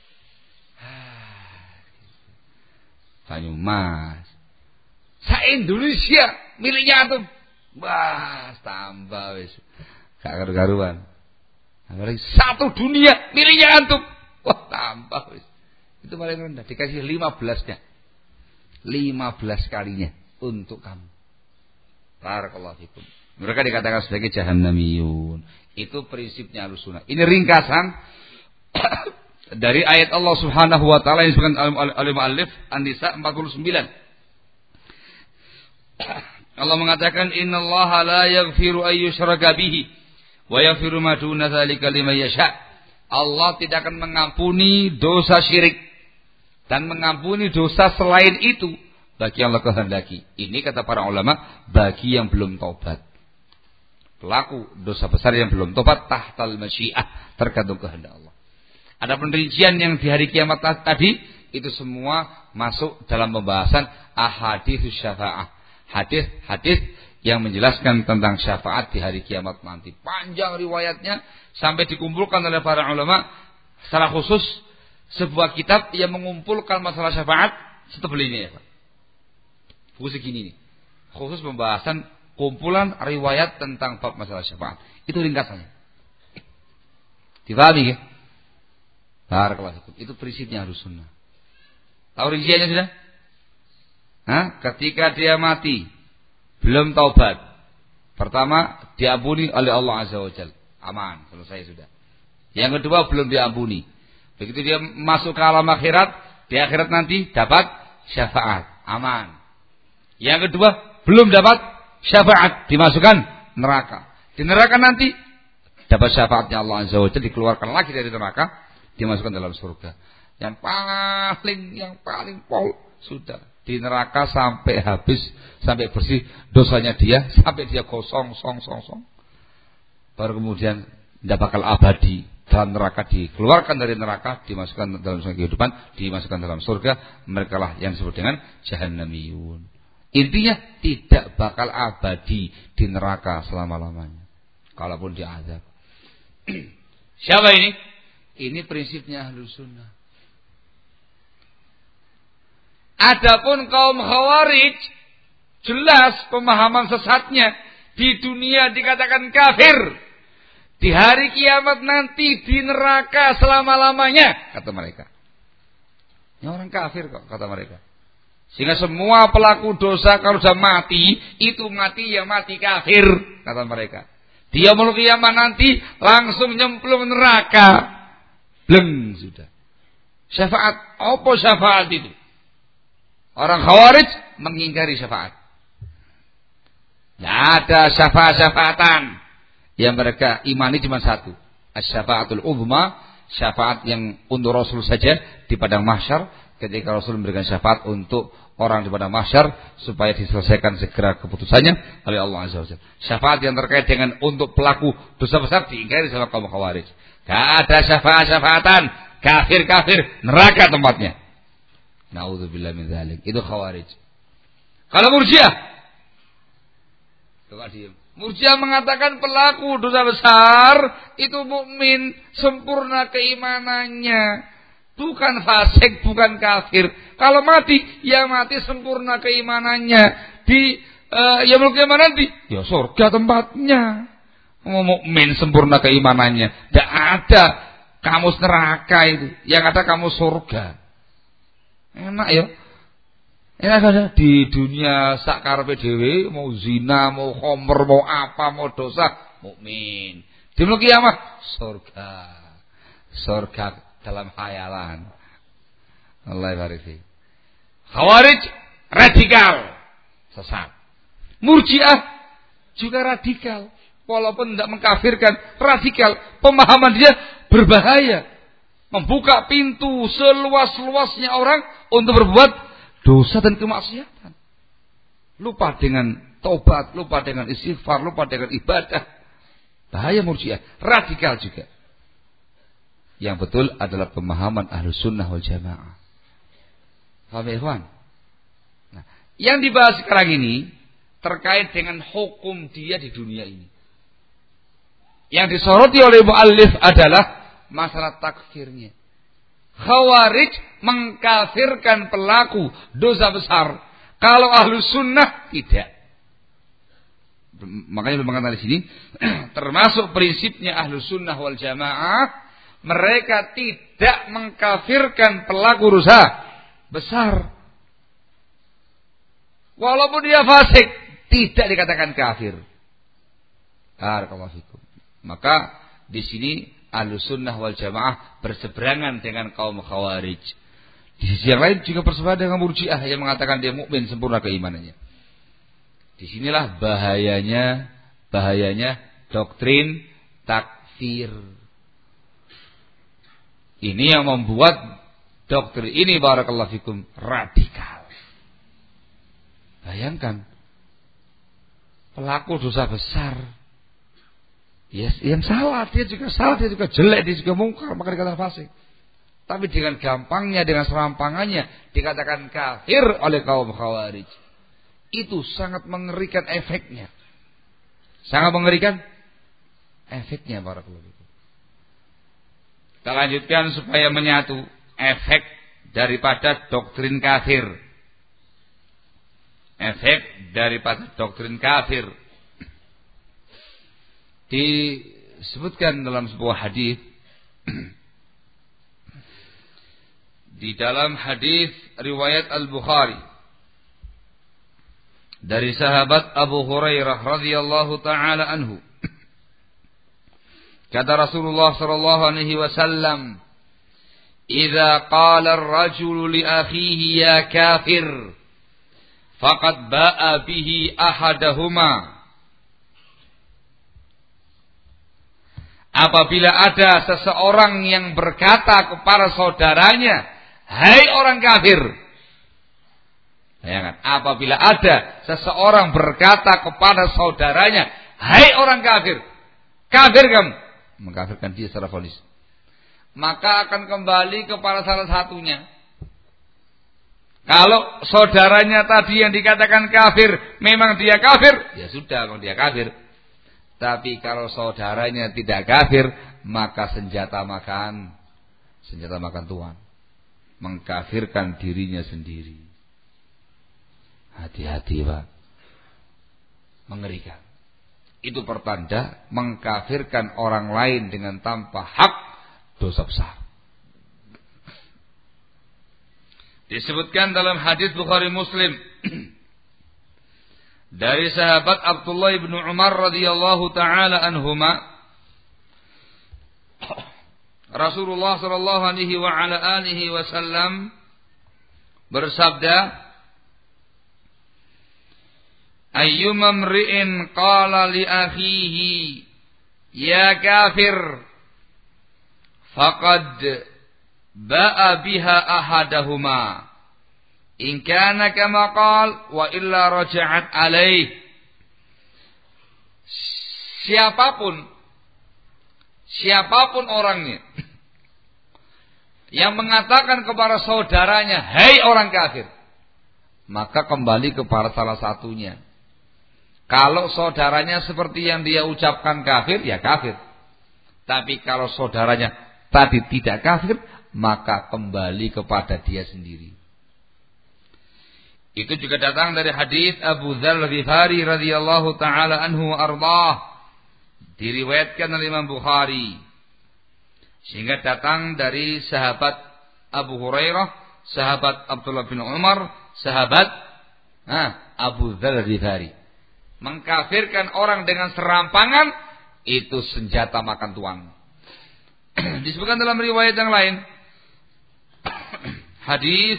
Banyumas, se-Indonesia miliknya antum. Wah, tambah wis. Gak karu-karuan. Satu dunia miliknya antum. Wah, tambah wis. Itu paling rendah, dikasih lima belasnya. lima belas kalinya untuk kamu. Barakallahu fikum. Mereka dikatakan sebagai jahannamiyun. Itu prinsipnya Ahlussunnah. Ini ringkasan dari ayat Allah Subhanahu wa taala yang disebutkan oleh muallif An-Nisa empat puluh sembilan. Allah mengatakan innallaha la yaghfiru ay yushraka bihi wa yaghfiru ma duna dzalika liman yasha. Allah tidak akan mengampuni dosa syirik dan mengampuni dosa selain itu bagi yang Allah kehendaki. Ini kata para ulama bagi yang belum taubat. Pelaku dosa besar yang belum tobat tahtal masyiah, tergantung kehendak Allah. Ada perincian yang di hari kiamat tadi itu semua masuk dalam pembahasan ahadits syafaah. Hadis-hadis yang menjelaskan tentang syafaat di hari kiamat nanti. Panjang riwayatnya sampai dikumpulkan oleh para ulama secara khusus sebuah kitab yang mengumpulkan masalah syafaat setebal ini ya Pak. Buku segini nih. Khusus pembahasan kumpulan riwayat tentang bab masalah syafaat. Itu ringkasannya. Dipahami ya? Barakallahu. Itu prinsipnya Ahlussunnah. Tahu rinciannya sudah? Hah? Ketika dia mati belum taubat. Pertama diampuni oleh Allah Azza wa Jalla. Aman, selesai sudah. Yang kedua belum diampuni. Begitu dia masuk ke alam akhirat, di akhirat nanti dapat syafaat. Aman. Yang kedua belum dapat syafaat, dimasukkan neraka. Di neraka nanti dapat syafaatnya Allah Azza wa Jalla, dikeluarkan lagi dari neraka, dimasukkan dalam surga. Yang paling yang paling pol sudah di neraka sampai habis, sampai bersih dosanya dia, sampai dia kosong song song song. Baru kemudian tidak bakal abadi dalam neraka, dikeluarkan dari neraka, dimasukkan dalam surga kehidupan, dimasukkan dalam surga. Mereka lah yang disebut dengan jahannamiyun. Intinya tidak bakal abadi di neraka selama-lamanya, kalaupun diazab. Siapa ini? Ini prinsipnya Ahlussunnah. Adapun kaum Khawarij, jelas pemahaman sesatnya, di dunia dikatakan kafir, di hari kiamat nanti di neraka selama-lamanya, kata mereka. Ini orang kafir kok, kata mereka. Sehingga semua pelaku dosa kalau sudah mati, itu mati ya mati kafir, kata mereka. Dia mau kiamat nanti langsung nyemplung neraka. Bleng sudah. Syafaat, apa syafaat itu? Orang Khawarij mengingkari syafaat. Tidak ada syafaat-syafaatan. Yang mereka imani cuma satu. Asy-syafaatul uzma, syafaat yang untuk Rasul saja di padang mahsyar, ketika Rasul memberikan syafaat untuk orang di padang mahsyar supaya diselesaikan segera keputusannya oleh Allah Azza wa Jalla. Syafaat yang terkait dengan untuk pelaku dosa besar diingkari sama kaum Khawarij. Tidak ada syafaat-syafaatan, kafir-kafir, neraka tempatnya. Na'udzubillah min dzalik. Itu Khawarij. Kalau Murji'ah, coba diam. Murji'ah mengatakan pelaku dosa besar itu mukmin, sempurna keimanannya, bukan fasik, bukan kafir. Kalau mati, ya mati sempurna keimanannya. Di uh, ya muluk kiamat nanti, ya surga tempatnya. Mau mukmin sempurna keimanannya. Tidak ada kamus neraka itu. Yang ada kamus surga. Enak ya. Enak ada di dunia sak karepe dhewe, mau zina, mau khamr, mau apa, mau dosa, mukmin. Di muluk kiamat surga. Surga dalam khayalan. Allah barik fiik. Khawarij radikal, sesat. Murji'ah juga radikal, walaupun tidak mengkafirkan, radikal. Pemahaman dia berbahaya, membuka pintu seluas-luasnya orang untuk berbuat dosa dan kemaksiatan. Lupa dengan taubat, lupa dengan istighfar, lupa dengan ibadah. Bahaya Murji'ah, radikal juga. Yang betul adalah pemahaman Ahlussunnah wal Jamaah. Paham ya, ikhwan? Nah, yang dibahas sekarang ini terkait dengan hukum dia di dunia ini. Yang disoroti oleh muallif adalah masalah takfirnya. Khawarij mengkafirkan pelaku dosa besar. Kalau Ahlussunnah tidak. Makanya mengatakan di sini termasuk prinsipnya Ahlussunnah wal Jamaah, mereka tidak mengkafirkan pelaku dosa besar. Walaupun dia fasik, tidak dikatakan kafir. Barakallahu fikum. Maka di sini Ahlussunnah wal Jamaah berseberangan dengan kaum Khawarij. Di sisi yang lain juga berseberangan dengan Murji'ah yang mengatakan dia mukmin sempurna keimanannya. Di sinilah bahayanya bahayanya doktrin takfir. Ini yang membuat doktrin ini barakallahu fikum radikal. Bayangkan pelaku dosa besar, yes, yang salah dia juga salah, dia juga jelek, dia juga mungkar, maka dikatakan fasik. Tapi dengan gampangnya, dengan serampangannya dikatakan kafir oleh kaum Khawarij. Itu sangat mengerikan efeknya. Sangat mengerikan efeknya barakallahu fikum. Kita lanjutkan supaya menyatu efek daripada doktrin kafir. Efek daripada doktrin kafir disebutkan dalam sebuah hadis. Di dalam hadis riwayat Al-Bukhari dari sahabat Abu Hurairah radhiyallahu taala anhu, kata Rasulullah sallallahu alaihi wasallam, "Idza qala ar-rajulu li akhihi ya kafir, faqad ba'a bihi ahadahuma." Apabila ada seseorang yang berkata kepada saudaranya, "Hai orang kafir." Bayangkan, apabila ada seseorang berkata kepada saudaranya, "Hai orang kafir," kafir kamu, mengkafirkan dia secara vonis, maka akan kembali kepada salah satunya. Kalau saudaranya tadi yang dikatakan kafir memang dia kafir, ya sudah, memang dia kafir. Tapi kalau saudaranya tidak kafir, maka senjata makan senjata makan tuan, mengkafirkan dirinya sendiri. Hati-hati Pak, mengerikan. Itu pertanda mengkafirkan orang lain dengan tanpa hak, dosa besar. Disebutkan dalam hadis Bukhari Muslim dari sahabat Abdullah bin Umar radhiyallahu taala anhuma, Rasulullah sallallahu alaihi wa ala alihi wasallam bersabda, "Ayyuma mri'in qala li akhihi ya kafir, faqad ba'a biha ahadahuma, in kana kama qala wa illa raja'at alaih." Siapapun siapapun orangnya yang mengatakan kepada saudaranya, "Hai orang kafir," maka kembali kepada salah satunya. Kalau saudaranya seperti yang dia ucapkan kafir, ya kafir. Tapi kalau saudaranya tadi tidak kafir, maka kembali kepada dia sendiri. Itu juga datang dari hadis Abu Dzar Al-Ghifari radhiyallahu taala anhu ardhah, diriwayatkan oleh Imam Bukhari, sehingga datang dari sahabat Abu Hurairah, sahabat Abdullah bin Umar, sahabat ah, Abu Dzar Al-Ghifari. Mengkafirkan orang dengan serampangan itu senjata makan tuan. Disebutkan dalam riwayat yang lain, hadis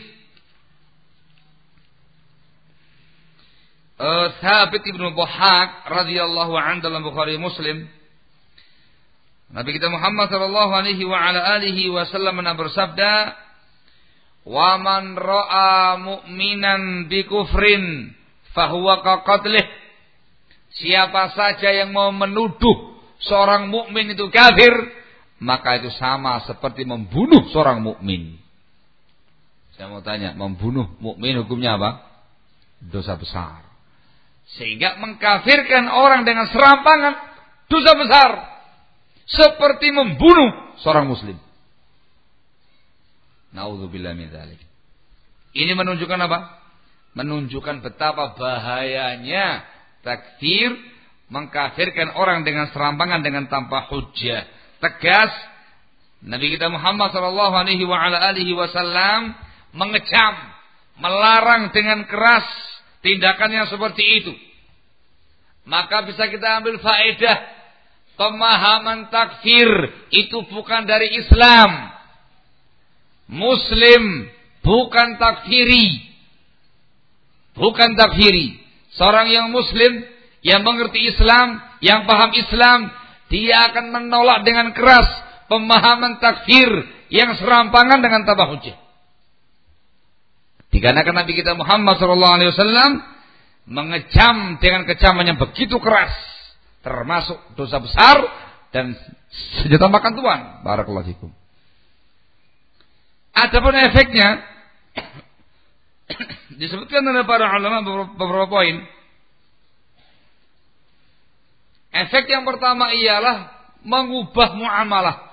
uh, Thabit ibnu Dhahhak radhiyallahu anhu dalam Bukhari Muslim, Nabi kita Muhammad sallallahu alaihi wa ala alihi wasallam bersabda, "Wa man ra'a mu'minan bi kufrin fahuwa ka qatlih." Siapa saja yang mau menuduh seorang mukmin itu kafir, maka itu sama seperti membunuh seorang mukmin. Saya mau tanya, membunuh mukmin hukumnya apa? Dosa besar. Sehingga mengkafirkan orang dengan serampangan dosa besar, seperti membunuh seorang muslim. Nauzubillah min dzalik. Ini menunjukkan apa? Menunjukkan betapa bahayanya takfir, mengkafirkan orang dengan serampangan dengan tanpa hujjah. Tegas Nabi kita Muhammad sallallahu alaihi wa ala alihi wasallam mengecam, melarang dengan keras tindakan yang seperti itu. Maka bisa kita ambil faedah, pemahaman takfir itu bukan dari Islam. Muslim bukan takfiri. Bukan takfiri. Seorang yang muslim, yang mengerti Islam, yang paham Islam, dia akan menolak dengan keras pemahaman takfir yang serampangan dengan tambah hujah. Dikarenakan Nabi kita Muhammad shallallahu alaihi wasallam mengecam dengan kecaman yang begitu keras, termasuk dosa besar dan senjata makan tuan. Barakallahu fikum. Adapun efeknya disebutkan oleh para ulama beberapa poin. Efek yang pertama ialah mengubah muamalah,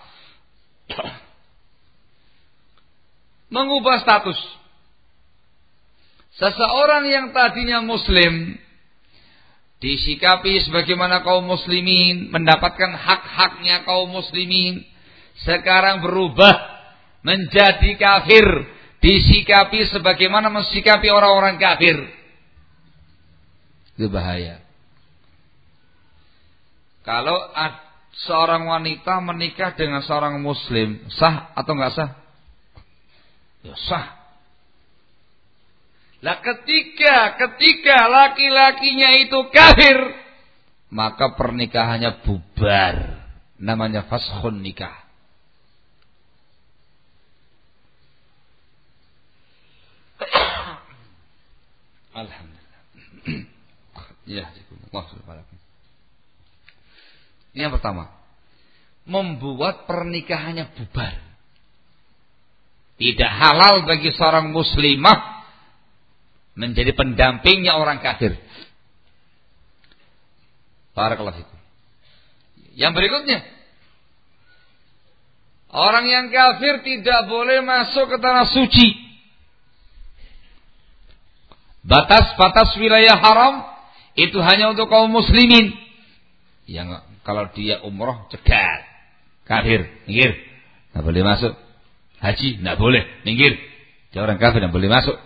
mengubah status. Seseorang yang tadinya muslim disikapi sebagaimana kaum muslimin, mendapatkan hak-haknya kaum muslimin, sekarang berubah menjadi kafir, disikapi sebagaimana mensikapi orang-orang kafir. Itu bahaya. Kalau seorang wanita menikah dengan seorang muslim, sah atau enggak sah? Ya sah. Lah ketika ketika laki-lakinya itu kafir, maka pernikahannya bubar. Namanya faskhun nikah. Alhamdulillah. Ya, Allah subhanahu. Ini yang pertama, membuat pernikahannya bubar. Tidak halal bagi seorang muslimah menjadi pendampingnya orang kafir. Barakallahu fikum. Yang berikutnya, orang yang kafir tidak boleh masuk ke tanah suci. Batas-batas wilayah haram itu hanya untuk kaum muslimin. Yang kalau dia umroh cegat, kafir, minggir, nggak boleh masuk. Haji nggak boleh, minggir. Dia orang kafir nggak boleh masuk.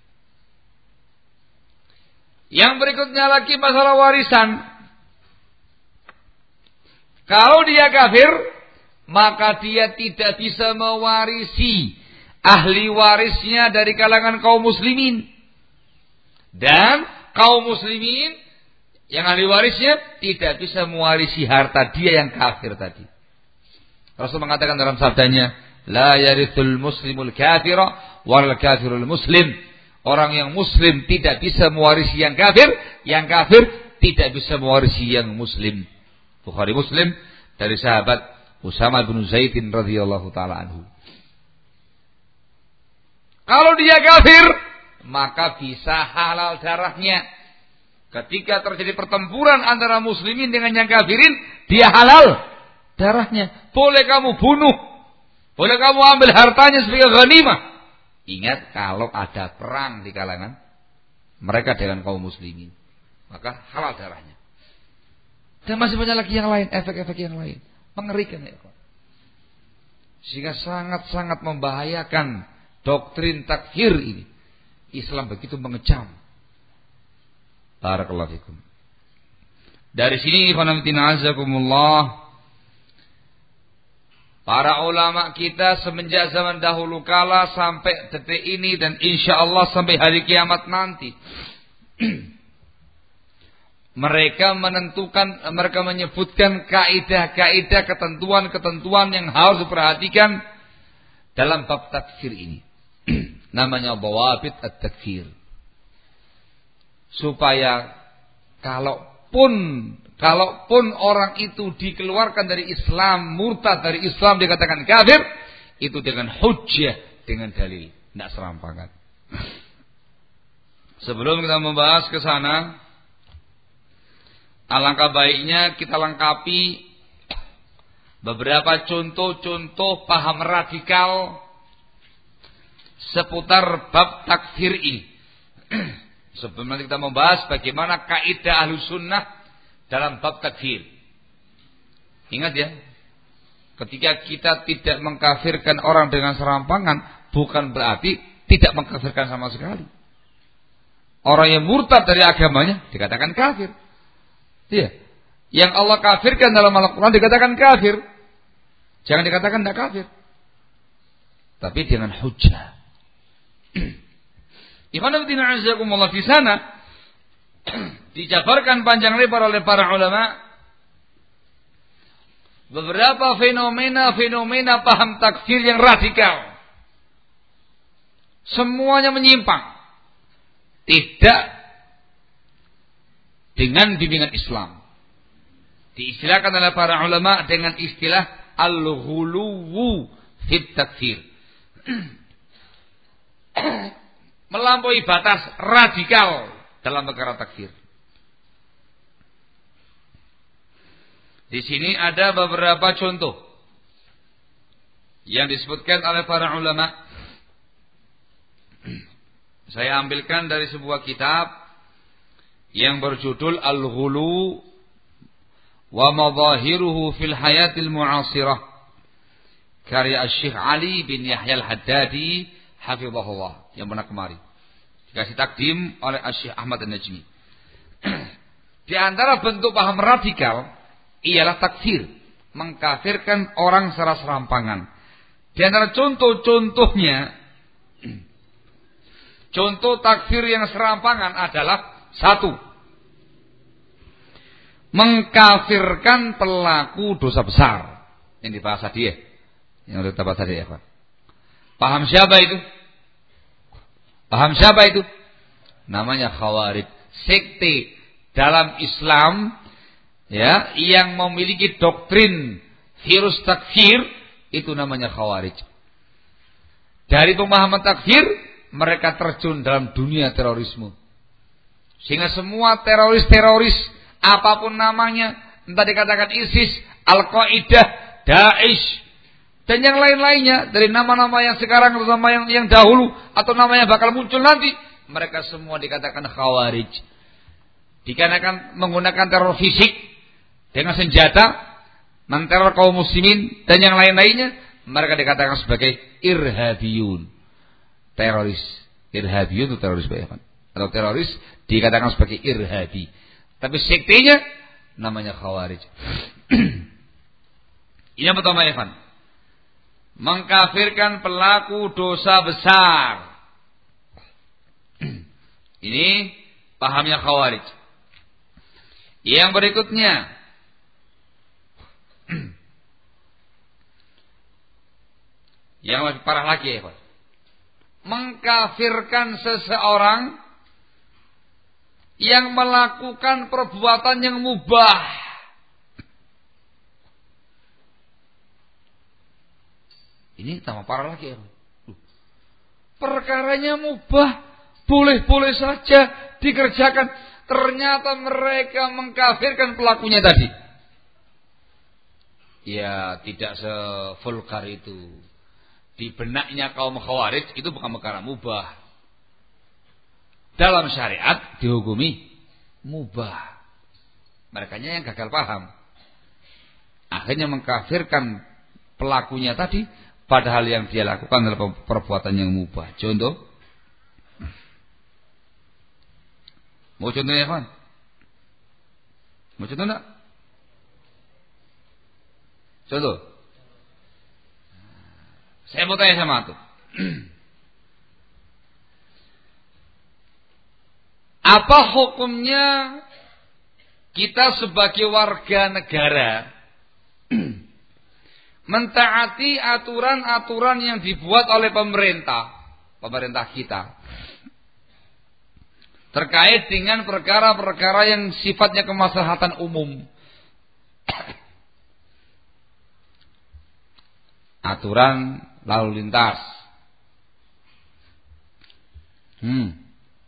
Yang berikutnya lagi masalah warisan. Kalau dia kafir, maka dia tidak bisa mewarisi ahli warisnya dari kalangan kaum muslimin. Dan kaum muslimin yang ahli warisnya tidak bisa mewarisi harta dia yang kafir tadi. Rasul mengatakan dalam sabdanya, la yarithul muslimul kafira wal kafirul muslim. Orang yang muslim tidak bisa mewarisi yang kafir, yang kafir tidak bisa mewarisi yang muslim. Bukhari Muslim dari sahabat Usama bin Zaid radhiyallahu taala anhu. Kalau dia kafir, maka bisa halal darahnya. Ketika terjadi pertempuran antara muslimin dengan yang kafirin, dia halal darahnya. Boleh kamu bunuh, boleh kamu ambil hartanya sebagai ghanimah. Ingat, kalau ada perang di kalangan mereka dengan kaum muslimin, maka halal darahnya. Dan masih banyak lagi yang lain, efek-efek yang lain. Mengerikan ya. Sehingga sangat-sangat membahayakan doktrin takfir ini. Islam begitu mengecam. Barakallahu fikum. Dari sini ikhwanatina azakumullah, para ulama kita semenjak zaman dahulu kala sampai detik ini dan insya Allah sampai hari kiamat nanti, mereka menentukan, mereka menyebutkan kaidah-kaidah, ketentuan-ketentuan yang harus diperhatikan dalam bab takfir ini. Namanya dhawabit at-takfir. Supaya kalaupun Kalaupun orang itu dikeluarkan dari Islam, murtad dari Islam, dikatakan kafir, itu dengan hujjah, dengan dalil, tidak serampangan. Sebelum kita membahas ke sana, alangkah baiknya kita lengkapi beberapa contoh-contoh paham radikal seputar bab takfir ini. Sebelum nanti kita membahas bagaimana kaidah Ahlus Sunnah dalam bab takfir. Ingat ya, ketika kita tidak mengkafirkan orang dengan serampangan, bukan berarti tidak mengkafirkan sama sekali. Orang yang murtad dari agamanya dikatakan kafir. Iya. Yang Allah kafirkan dalam Al-Quran dikatakan kafir. Jangan dikatakan tidak kafir. Tapi dengan hujjah. Ikhwanuddin azakumullah, di sana dijabarkan panjang lebar oleh para ulama beberapa fenomena-fenomena paham takfir yang radikal. Semuanya menyimpang. Tidak dengan bimbingan Islam. Diistilahkan oleh para ulama dengan istilah al-ghuluwu fit takfir. Melampaui batas radikal dalam perkara takfir. Di sini ada beberapa contoh yang disebutkan oleh para ulama. Saya ambilkan dari sebuah kitab yang berjudul Al-Ghulu wa Madhahiruhu fil Hayatil Mu'asirah, karya Syekh Ali bin Yahya Al-Haddadi hafizahullah, yang pernah kemari. Dikasih takdim oleh Syekh Ahmad An-Najmi. Di antara bentuk paham radikal ialah takfir, mengkafirkan orang secara serampangan. Di antara contoh-contohnya, contoh takfir yang serampangan adalah satu, mengkafirkan pelaku dosa besar. Yang dibahas tadi ya, yang udah dibahas tadi ya, Pak. Paham siapa itu? Paham siapa itu? Namanya Khawarij, sekte dalam Islam ya yang memiliki doktrin virus takfir, itu namanya Khawarij. Dari pemahaman takfir mereka terjun dalam dunia terorisme. Sehingga semua teroris-teroris apapun namanya, entah dikatakan ISIS, Al-Qaeda, Daesh, dan yang lain-lainnya, dari nama-nama yang sekarang atau nama yang, yang dahulu atau nama yang bakal muncul nanti, mereka semua dikatakan Khawarij. Dikarenakan menggunakan teror fisik dengan senjata, menteror kaum muslimin dan yang lain-lainnya, mereka dikatakan sebagai irhabiyun, teroris. Irhabiyun itu teroris, Pak. Atau teroris dikatakan sebagai irhabi. Tapi sektenya namanya Khawarij. Ini yang pertama, Evan. Mengkafirkan pelaku dosa besar. Ini pahamnya Khawarij. Yang berikutnya, yang lebih parah lagi, Evan. Mengkafirkan seseorang yang melakukan perbuatan yang mubah. Ini tambah parah lagi ya. Perkaranya mubah, boleh-boleh saja dikerjakan. Ternyata mereka mengkafirkan pelakunya tadi. Ya, tidak sevulgar itu. Di benaknya kaum Khawarij itu bukan perkara mubah. Dalam syariat dihukumi mubah. Merekanya yang gagal paham, akhirnya mengkafirkan pelakunya tadi, padahal yang dia lakukan adalah perbuatan yang mubah. Contoh, mau contohnya kan? Mau contoh enggak? Contoh, saya mau tanya sama tuh. Apa hukumnya kita sebagai warga negara mentaati aturan-aturan yang dibuat oleh pemerintah, pemerintah kita, terkait dengan perkara-perkara yang sifatnya kemaslahatan umum? Aturan lalu lintas. Hmm.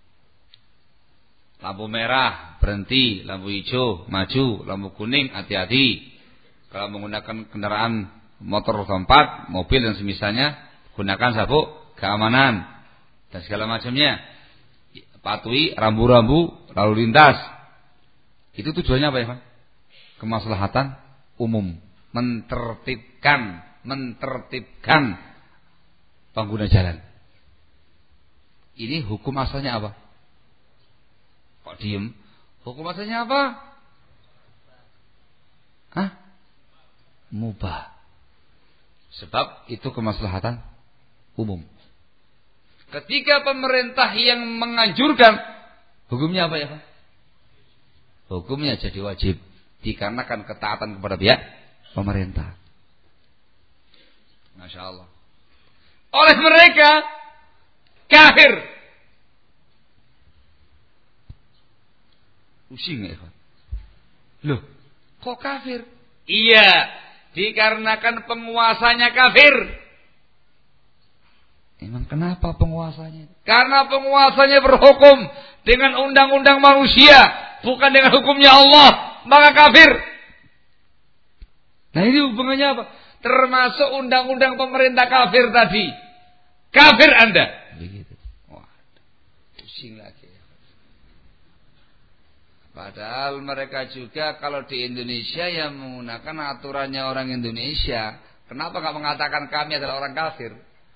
Lampu merah, berhenti. Lampu hijau, maju. Lampu kuning, hati-hati. Kalau menggunakan kendaraan motor tempat, mobil dan semisalnya, gunakan sabuk keamanan dan segala macamnya. Patuhi rambu-rambu lalu lintas. Itu tujuannya apa ya, Pak? Kemaslahatan umum. Mentertibkan, mentertibkan pengguna jalan. Ini hukum asalnya apa? Kok diem? Hukum asalnya apa? ah, mubah. Sebab itu kemaslahatan umum. Ketika pemerintah yang menganjurkan, hukumnya apa ya Pak? Hukumnya jadi wajib, dikarenakan ketaatan kepada pihak pemerintah. Masya Allah. Oleh mereka kafir. Pusing ya Pak? Loh, kok kafir? Iya, dikarenakan penguasanya kafir. Emang kenapa penguasanya? Karena penguasanya berhukum dengan undang-undang manusia, bukan dengan hukumnya Allah, maka kafir. Nah ini hubungannya apa? Termasuk undang-undang pemerintah kafir tadi. Kafir Anda. Begitu. Wah, pusing lagi. Padahal mereka juga kalau di Indonesia yang menggunakan aturannya orang Indonesia. Kenapa nggak mengatakan kami adalah orang kafir?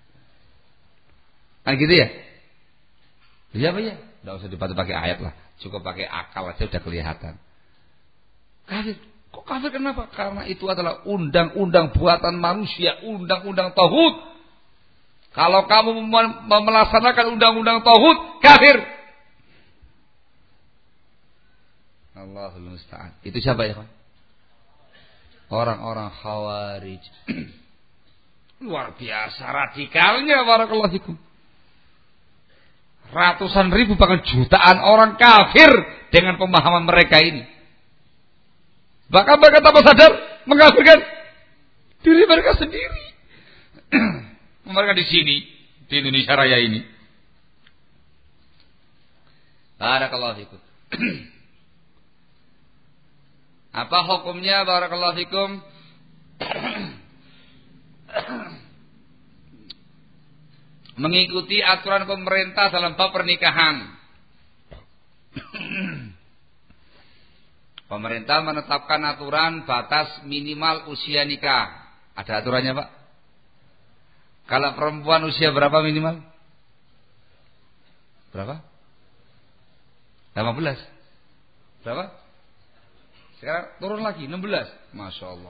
Kan gitu ya? Iya apa ya? Nggak usah dibantu pakai ayat lah. Cukup pakai akal aja udah kelihatan. Kafir. Kok kafir kenapa? Karena itu adalah undang-undang buatan manusia. Undang-undang tauhid. Kalau kamu melaksanakan undang-undang tauhid, kafir. Allahul musta'an. Itu siapa ya, Pak? Orang-orang Khawarij. Luar biasa radikalnya, barakallahu fikum. Ratusan ribu bahkan jutaan orang kafir dengan pemahaman mereka ini. Bahkan mereka tanpa sadar mengkafirkan diri mereka sendiri. Mereka di sini, di Indonesia Raya ini. Barakallahu fikum. Apa hukumnya barakallahu fikum? Mengikuti aturan pemerintah dalam bab pernikahan. Pemerintah menetapkan aturan batas minimal usia nikah. Ada aturannya, Pak? Kalau perempuan usia berapa minimal? Berapa? delapan belas. Berapa? Sekarang turun lagi enam belas. Masya Allah.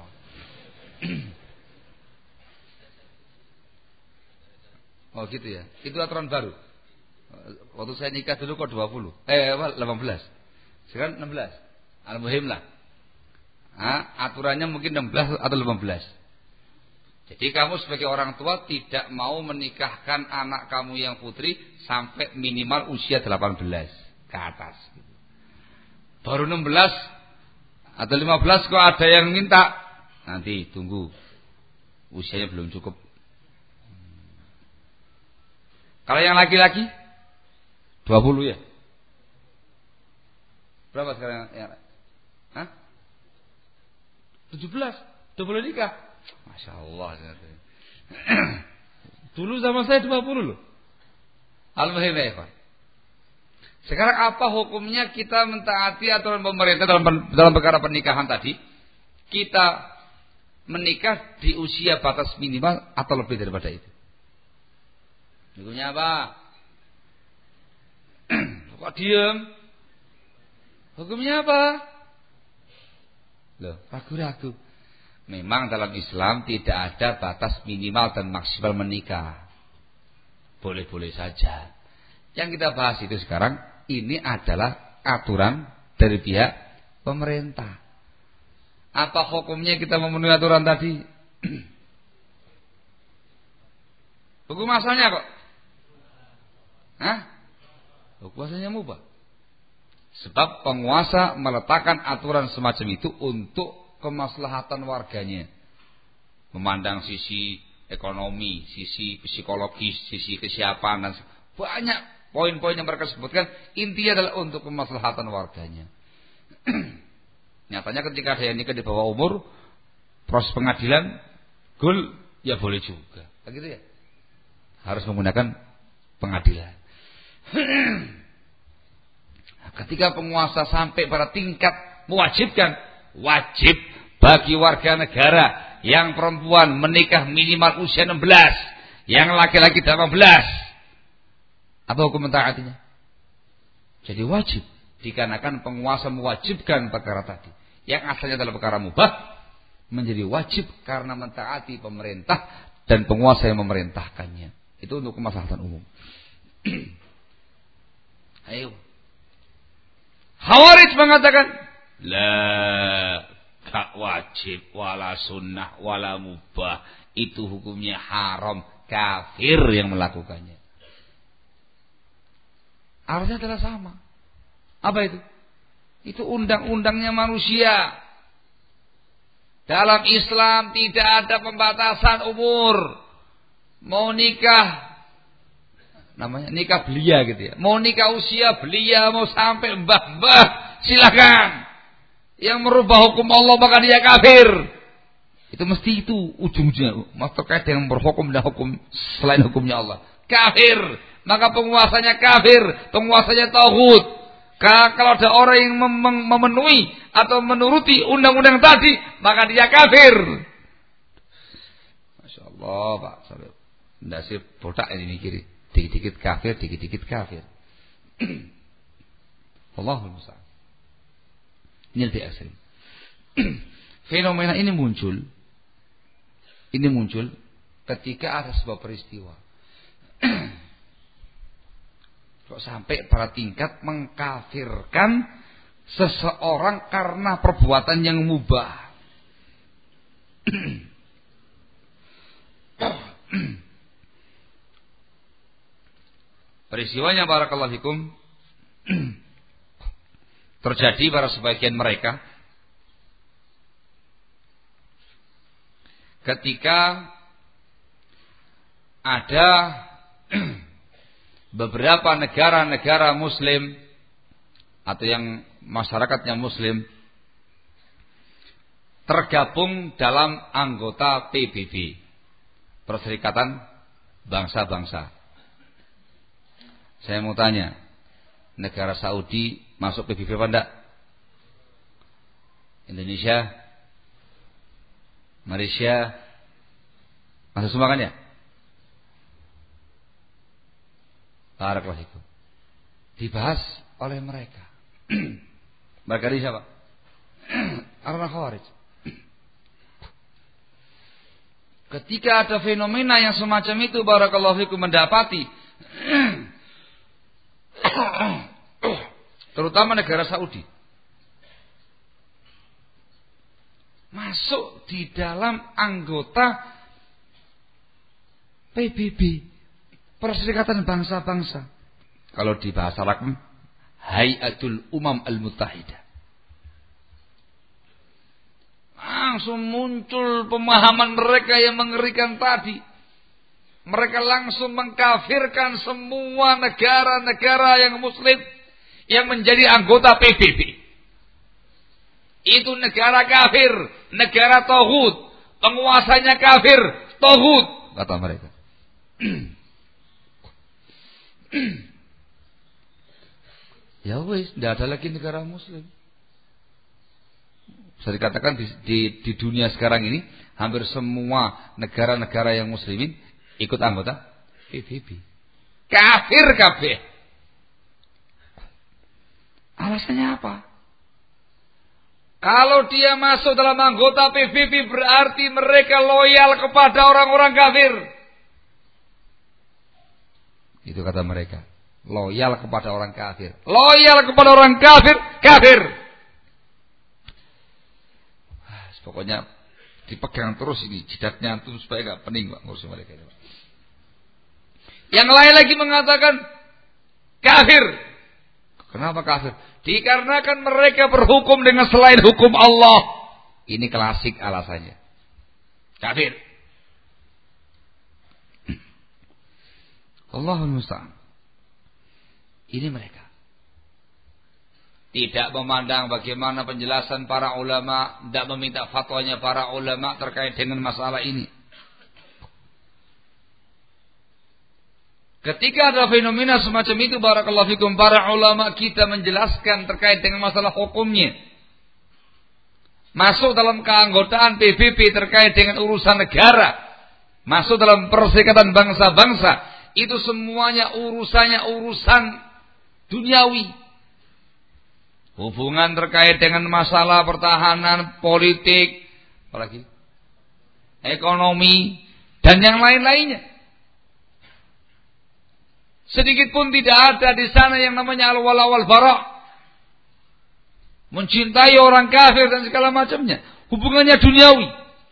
Oh gitu ya. Itu aturan baru. Waktu saya nikah dulu kok dua puluh. Eh delapan belas. Sekarang enam belas. Al-muhim lah. Nah, aturannya mungkin enam belas atau delapan belas. Jadi kamu sebagai orang tua tidak mau menikahkan anak kamu yang putri sampai minimal usia delapan belas ke atas. Baru enam belas atau lima belas kok ada yang minta. Nanti tunggu. Usianya belum cukup. Kalau yang laki-laki dua puluh ya. Berapa sekarang yang? Hah? tujuh belas. Sudah boleh nikah. Masya Allah. Dulu sama saya dua puluh loh. Alhamdulillah. Sekarang apa hukumnya kita mentaati aturan pemerintah dalam dalam perkara pernikahan tadi? Kita menikah di usia batas minimal atau lebih daripada itu? Hukumnya apa? Kok diam? Hukumnya apa? Loh, ragu-ragu. Memang dalam Islam tidak ada batas minimal dan maksimal menikah. Boleh-boleh saja. Yang kita bahas itu sekarang, ini adalah aturan dari pihak pemerintah. Apa hukumnya kita memenuhi aturan tadi? Hukum asalnya kok? Hah? Hukum asalnya mubah. Sebab penguasa meletakkan aturan semacam itu untuk kemaslahatan warganya. Memandang sisi ekonomi, sisi psikologis, sisi kesiapan dan banyak poin-poin yang mereka sebutkan, intinya adalah untuk kemaslahatan warganya. Nyatanya ketika ada yang nikah di bawah umur, proses pengadilan gol ya boleh juga. Begitu ya. Harus menggunakan pengadilan. Ketika penguasa sampai pada tingkat mewajibkan, wajib bagi warga negara yang perempuan menikah minimal usia enam belas, yang laki-laki delapan belas. Apa hukum mentaatinya? Jadi wajib, dikarenakan penguasa mewajibkan perkara tadi. Yang asalnya adalah perkara mubah, menjadi wajib karena mentaati pemerintah dan penguasa yang memerintahkannya. Itu untuk kemaslahatan umum. Ayo. Khawarij mengatakan, la, gak wajib, wala sunnah, wala mubah. Itu hukumnya haram, kafir yang melakukannya. Artinya adalah sama. Apa itu? Itu undang-undangnya manusia. Dalam Islam tidak ada pembatasan umur. Mau nikah, namanya nikah belia gitu ya. Mau nikah usia belia, mau sampai mbah-mbah, silakan. Yang merubah hukum Allah maka dia kafir. Itu mesti itu ujung-ujungnya. Mas terkait dengan berhukum dan hukum selain hukumnya Allah. Kafir. Maka penguasanya kafir, penguasanya tauhid. Kalau ada orang yang memenuhi atau menuruti undang-undang tadi, maka dia kafir. Masya Allah, Pak. Sampai ndasir botak ini mikir. Dikit-dikit kafir, dikit-dikit kafir. Allahul musta'an. Ini lebih ekstrim. Fenomena ini muncul. Ini muncul ketika ada sebuah peristiwa. Kok sampai pada tingkat mengkafirkan seseorang karena perbuatan yang mubah. Peristiwanya barakallahu fikum terjadi pada sebagian mereka ketika ada beberapa negara-negara muslim atau yang masyarakatnya muslim tergabung dalam anggota P B B, Perserikatan Bangsa-Bangsa. Saya mau tanya, negara Saudi masuk P B B apa enggak? Indonesia, Malaysia masuk semua kan ya? Barakallahu fikum. Dibahas oleh mereka. Mereka ini siapa? Orang Khawarij. Ketika ada fenomena yang semacam itu, barakallahu fikum, mendapati terutama negara Saudi masuk di dalam anggota P B B, Perserikatan Bangsa-Bangsa. Kalau di bahasa Arab, Hayatul Umam Al-Muttahidah. Langsung muncul pemahaman mereka yang mengerikan tadi. Mereka langsung mengkafirkan semua negara-negara yang muslim yang menjadi anggota P B B. Itu negara kafir, negara tauhid, penguasanya kafir, tauhid, kata mereka. Ya wis, tidak ada lagi negara muslim. Bisa dikatakan di, di, di dunia sekarang ini hampir semua negara-negara yang muslimin ikut anggota P B B. Kafir kabeh. Alasannya apa? Kalau dia masuk dalam anggota P B B berarti mereka loyal kepada orang-orang kafir. Itu kata mereka. Loyal kepada orang kafir. Loyal kepada orang kafir, kafir. Pokoknya dipegang terus ini jidatnya antum supaya enggak pening Pak ngurus mereka itu. Yang lain lagi mengatakan kafir. Kenapa kafir? Dikarenakan mereka berhukum dengan selain hukum Allah. Ini klasik alasannya. Kafir. Allahul musta'an. Ini mereka. Tidak memandang bagaimana penjelasan para ulama, tidak meminta fatwanya para ulama terkait dengan masalah ini. Ketika ada fenomena semacam itu, barakallahu fikum, para ulama kita menjelaskan terkait dengan masalah hukumnya. Masuk dalam keanggotaan P B B terkait dengan urusan negara. Masuk dalam Perserikatan Bangsa-Bangsa. Itu semuanya urusannya urusan duniawi. Hubungan terkait dengan masalah pertahanan, politik, apalagi ekonomi dan yang lain-lainnya. Sedikit pun tidak ada di sana yang namanya al-wala wal bara. Mencintai orang kafir dan segala macamnya. Hubungannya duniawi.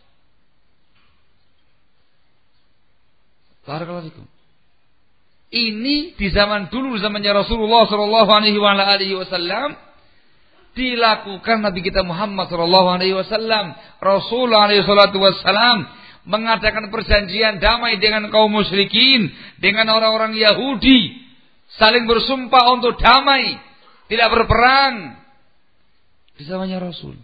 Barakallahu fikum. Ini di zaman dulu, zamannya Rasulullah sallallahu alaihi wasallam, dilakukan Nabi kita Muhammad sallallahu alaihi wasallam. Rasulullah alaihi salatu wasallam mengadakan perjanjian damai dengan kaum musyrikin, dengan orang-orang Yahudi, saling bersumpah untuk damai, tidak berperang. Di zamannya Rasul.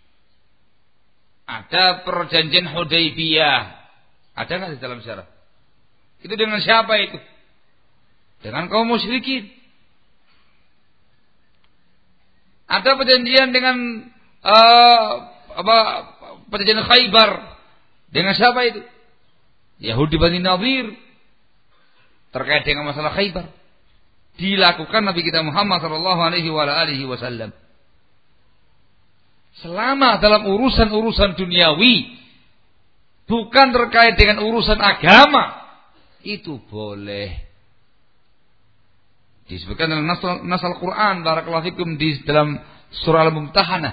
Ada perjanjian Hudaybiyah. Ada nggak di dalam sejarah? Itu dengan siapa itu? Dengan kaum musyrikin. Ada perjanjian dengan uh, apa? Perjanjian Khaybar. Dengan siapa itu? Yahudi Bani Nadir. Terkait dengan masalah Khaybar. Dilakukan Nabi kita Muhammad sallallahu alaihi wasallam. Selama dalam urusan-urusan duniawi, bukan terkait dengan urusan agama, itu boleh. Disebutkan dalam nas Al-Quran, barakallahu fikum, di dalam surah Al-Mumtahanah.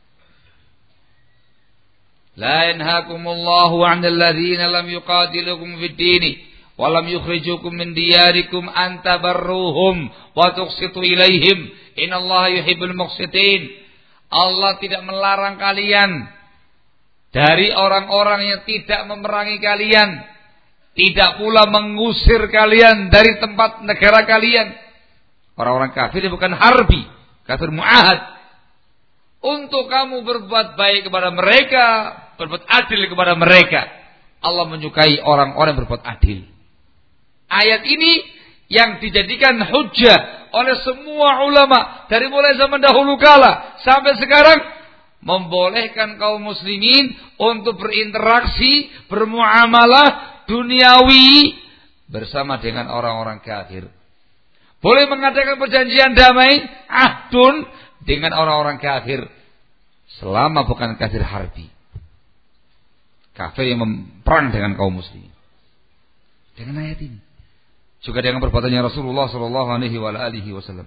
La yanhakumullahu 'anil ladzina lam yuqatilukum fid dini wa lam yukhrijukum min diyarikum an tabarruhum wa tuqsitu ilaihim innallaha yuhibbul muqsitin. Allah tidak melarang kalian dari orang-orang yang tidak memerangi kalian, tidak pula mengusir kalian dari tempat negara kalian. Orang-orang kafir bukan harbi, kafir mu'ahad. Untuk kamu berbuat baik kepada mereka, berbuat adil kepada mereka. Allah menyukai orang-orang yang berbuat adil. Ayat ini yang dijadikan hujjah oleh semua ulama dari mulai zaman dahulu kala sampai sekarang, membolehkan kaum muslimin untuk berinteraksi, bermuamalah duniawi bersama dengan orang-orang kafir. Boleh mengadakan perjanjian damai, ahdun, dengan orang-orang kafir selama bukan kafir harbi, kafir yang memperang dengan kaum muslimin. Dengan ayat ini juga dengan perbuatannya Rasulullah sallallahu alaihi wasallam.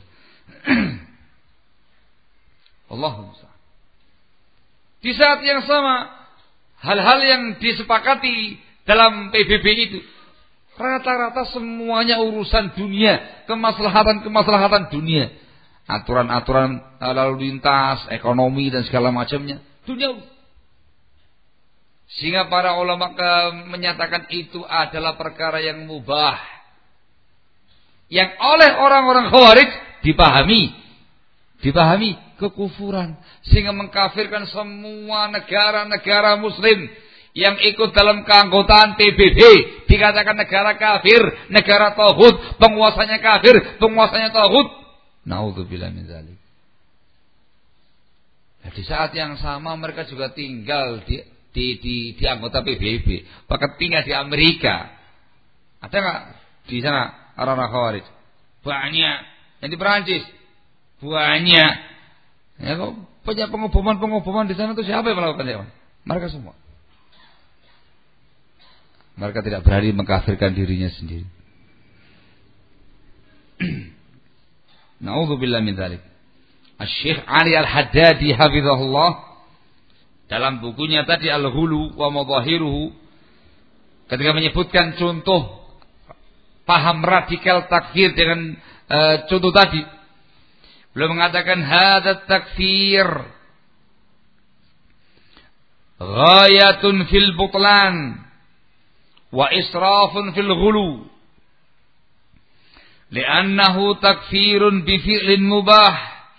Allahumma salli. Di saat yang sama, hal-hal yang disepakati dalam P B B itu rata-rata semuanya urusan dunia, kemaslahatan-kemaslahatan dunia, aturan-aturan lalu lintas, ekonomi dan segala macamnya dunia. Sehingga para ulama menyatakan itu adalah perkara yang mubah, yang oleh orang-orang Khawarij dipahami dipahami kekufuran, sehingga mengkafirkan semua negara-negara muslim yang ikut dalam keanggotaan P B B, dikatakan negara kafir, negara tauhid, penguasanya kafir, penguasanya tauhid. Nauzubillah min dzalik. Di saat yang sama mereka juga tinggal di di di, di anggota P B B, bahkan tinggal di Amerika. Ada nggak di sana orang-orang Khawarij? Banyak. Yang di Perancis banyak. Ya kok banyak pengeboman-pengeboman di sana itu siapa yang melakukannya? Mereka semua. Mereka tidak berani mengkafirkan dirinya sendiri. Na'udzubillah min dzalik. Asy-Syaikh Ali Al-Haddadi hafizahullah dalam bukunya tadi Al-Ghulu wa Madhahiruhu, ketika menyebutkan contoh paham radikal takfir dengan uh, contoh tadi, beliau mengatakan hadza takfir ghayatun fil butlan wa israfun fil ghulu li'annahu takfirun bi fi'lin mubah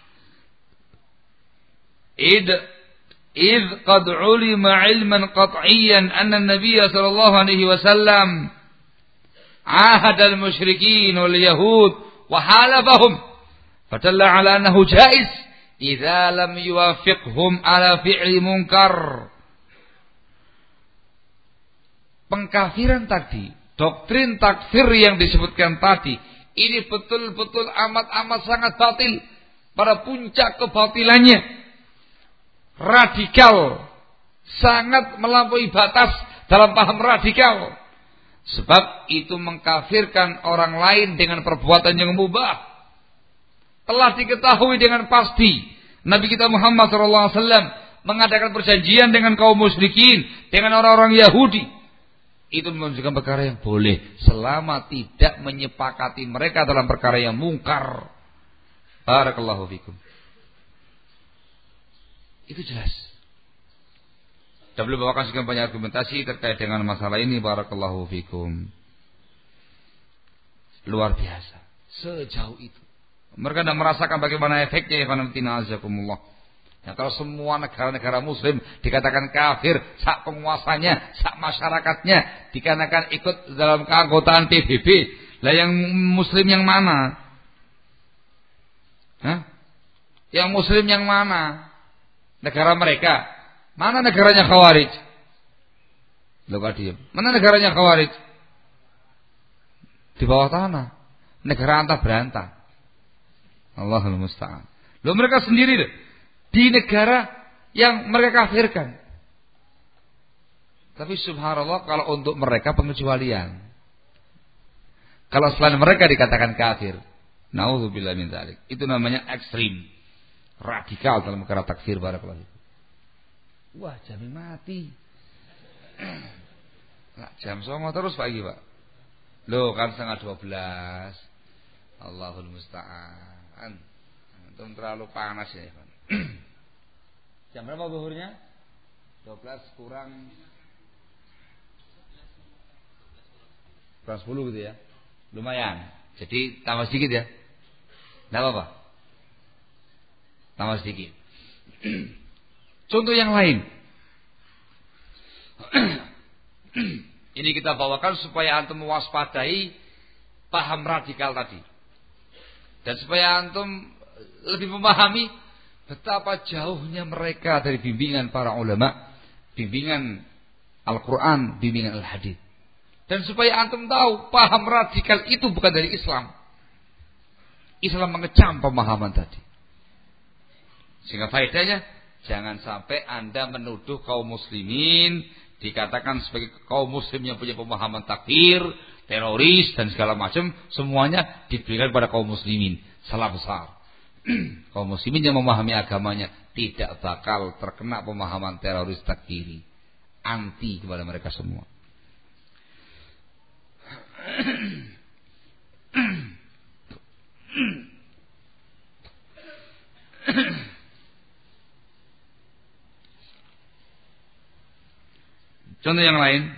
id id qad ulima ilman qat'iyyan anna an-nabiy sallallahu alaihi wasallam ahad al-musyrikin wal yahud wa halafahum fadalla ala annahu jaiz idza lam yuwafiqhum ala fi'li munkar. Pengkafiran tadi, doktrin takfir yang disebutkan tadi, ini betul-betul amat-amat sangat batil, pada puncak kebatilannya, radikal, sangat melampaui batas dalam paham radikal. Sebab itu mengkafirkan orang lain dengan perbuatan yang mubah. Telah diketahui dengan pasti Nabi kita Muhammad shallallahu alaihi wasallam mengadakan perjanjian dengan kaum musyrikin, dengan orang-orang Yahudi. Itu menunjukkan perkara yang boleh selama tidak menyepakati mereka dalam perkara yang mungkar. Barakallahu fikum. Itu jelas. Dan beliau bawakan sekian banyak argumentasi terkait dengan masalah ini. Barakallahu fikum. Luar biasa. Sejauh itu. Mereka tidak merasakan bagaimana efeknya. Azakumullah. Ya, kalau semua negara-negara muslim dikatakan kafir, sak penguasanya, sak masyarakatnya dikarenakan ikut dalam keanggotaan P B B. Lah yang muslim yang mana? Hah? Yang muslim yang mana? Negara mereka. Mana negaranya Khawarij? Loh kok diam. Mana negaranya Khawarij? Di bawah tanah. Negara antah berantah. Allahul musta'an. Loh mereka sendiri loh. Di negara yang mereka kafirkan. Tapi subhanallah kalau untuk mereka pengecualian. Kalau selain mereka dikatakan kafir. Na'udzubillah min dzalik. Itu namanya ekstrim. Radikal dalam perkara takfir. Barakallahu. Wah jamnya mati. Nah, jam songo terus pagi pak. Loh kan setengah dua belas. Allahul musta'an. Itu terlalu panas ya Pak. Jam berapa zuhurnya? dua belas kurang kurang sepuluh gitu ya. Lumayan. Jadi tambah sedikit ya. Tidak apa-apa. Tambah sedikit. Contoh yang lain. Ini kita bawakan supaya antum mewaspadai paham radikal tadi. Dan supaya antum lebih memahami betapa jauhnya mereka dari bimbingan para ulama, bimbingan Al-Quran, bimbingan Al-Hadith. Dan supaya antum tahu paham radikal itu bukan dari Islam. Islam mengecam pemahaman tadi. Sehingga faedahnya jangan sampai Anda menuduh kaum muslimin dikatakan sebagai kaum muslim yang punya pemahaman takfir, teroris dan segala macam, semuanya diberikan kepada kaum muslimin. Salah besar. Kaum muslimin yang memahami agamanya tidak bakal terkena pemahaman teroris takfiri. Anti kepada mereka semua. Contoh yang lain.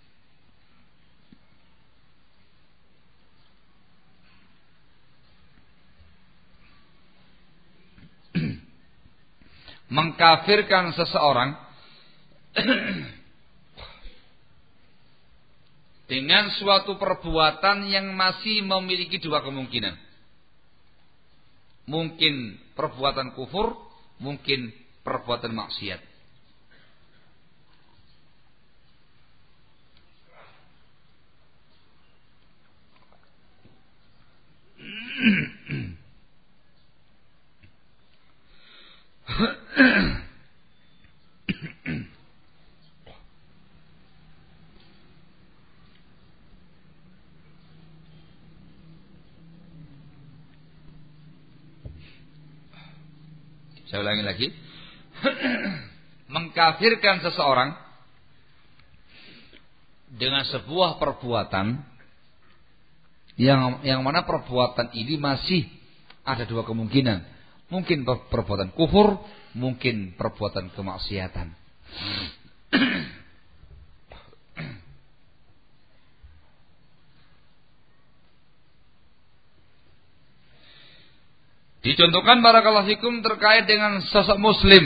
Mengkafirkan seseorang dengan suatu perbuatan yang masih memiliki dua kemungkinan. Mungkin perbuatan kufur, mungkin perbuatan maksiat. Saya ulangi lagi. Mengkafirkan seseorang dengan sebuah perbuatan yang yang mana perbuatan ini masih ada dua kemungkinan. Mungkin perbuatan kufur, mungkin perbuatan kemaksiatan. Dicontohkan barakallahu fikum terkait dengan sosok muslim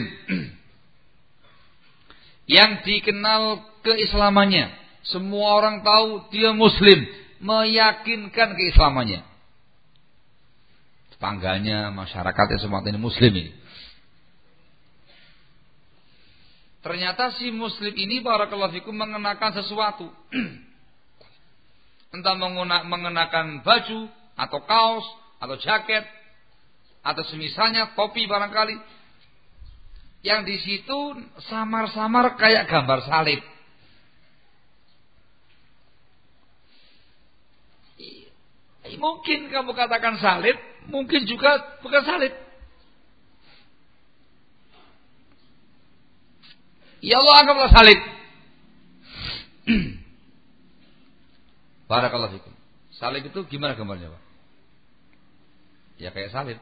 yang dikenal keislamannya. Semua orang tahu dia muslim, meyakinkan keislamannya. Tetangganya, masyarakatnya semua ini muslim ini. Ternyata si muslim ini barakallahu fikum mengenakan sesuatu. Entah mengenakan baju atau kaos atau jaket atau semisalnya topi barangkali. yang di situ samar-samar kayak gambar salib. Mungkin kamu katakan salib, mungkin juga bukan salib. Ya Allah, anggaplah salib. Barakallahu fikum. Salib itu gimana gambarnya, Pak? Ya kayak salib.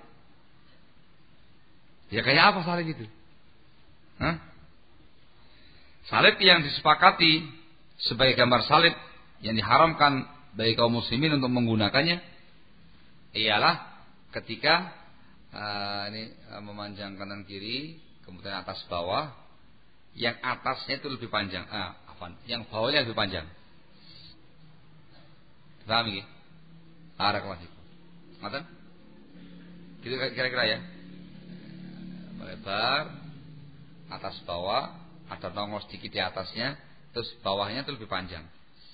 Ya kayak apa salib itu? Hah? Salib yang disepakati sebagai gambar salib yang diharamkan bagi kaum muslimin untuk menggunakannya ialah ketika uh, ini uh, memanjang kanan kiri, kemudian atas bawah, yang atasnya itu lebih panjang, ah, apa? Yang bawahnya lebih panjang. Paham nggih? Barakallahu fikum. Ngoten? Gitu kira-kira ya. Melebar atas bawah, ada nongol sedikit di atasnya, terus bawahnya itu lebih panjang.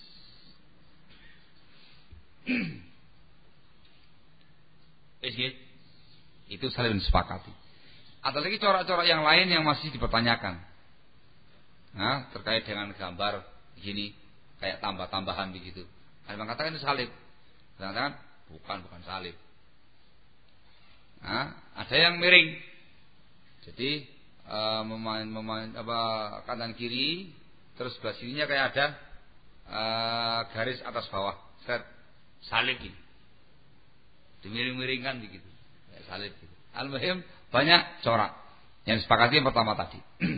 Itu saling disepakati. Ada lagi corak-corak yang lain yang masih dipertanyakan. Nah, terkait dengan gambar gini, kayak tambah-tambahan begitu. Ada yang mengatakan itu salib, mengatakan bukan, bukan salib. Nah, ada yang miring. Jadi uh, memain, memain apa kanan kiri, terus sebelah sininya kayak ada uh, garis atas bawah, set salib ini. Dimiring-miringkan begitu, kayak salib gitu. Al-muhim banyak corak. Yang disepakati yang pertama tadi.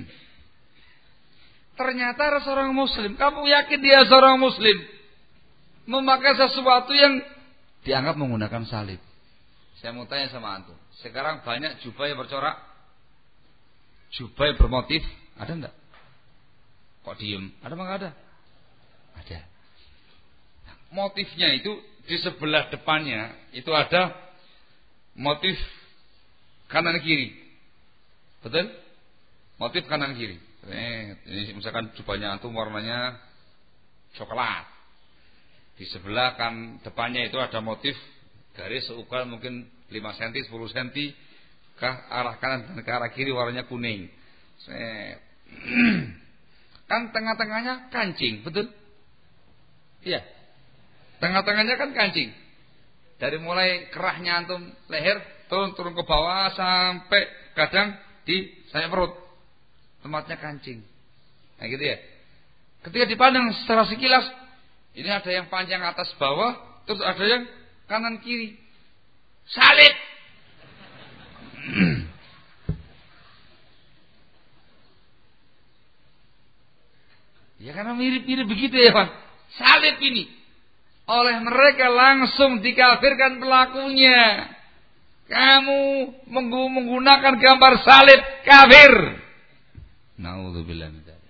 Ternyata seorang muslim, kamu yakin dia seorang muslim, memakai sesuatu yang dianggap menggunakan salib. Saya mau tanya sama antum, sekarang banyak jubah yang bercorak, jubah yang bermotif, ada enggak? Kok diem? Ada apa enggak ada? Ada. Nah, motifnya itu di sebelah depannya itu ada motif kanan kiri, betul? Motif kanan kiri. Ini misalkan jubahnya antum warnanya coklat. Di sebelah kan depannya itu ada motif garis seukuran mungkin lima sentimeter, sepuluh sentimeter ke arah kanan dan ke arah kiri warnanya kuning. Kan tengah-tengahnya kancing, betul? Iya. Tengah-tengahnya kan kancing. Dari mulai kerahnya antum leher turun turun ke bawah sampai kadang di sayap perut. Tempatnya kancing. Nah gitu ya. Ketika dipandang secara sekilas, ini ada yang panjang atas bawah, terus ada yang kanan kiri. Salib. Ya karena mirip-mirip begitu ya Pak. Salib ini oleh mereka langsung dikafirkan pelakunya. Kamu menggunakan gambar salib, kafir. Naudzubillah min dzalik.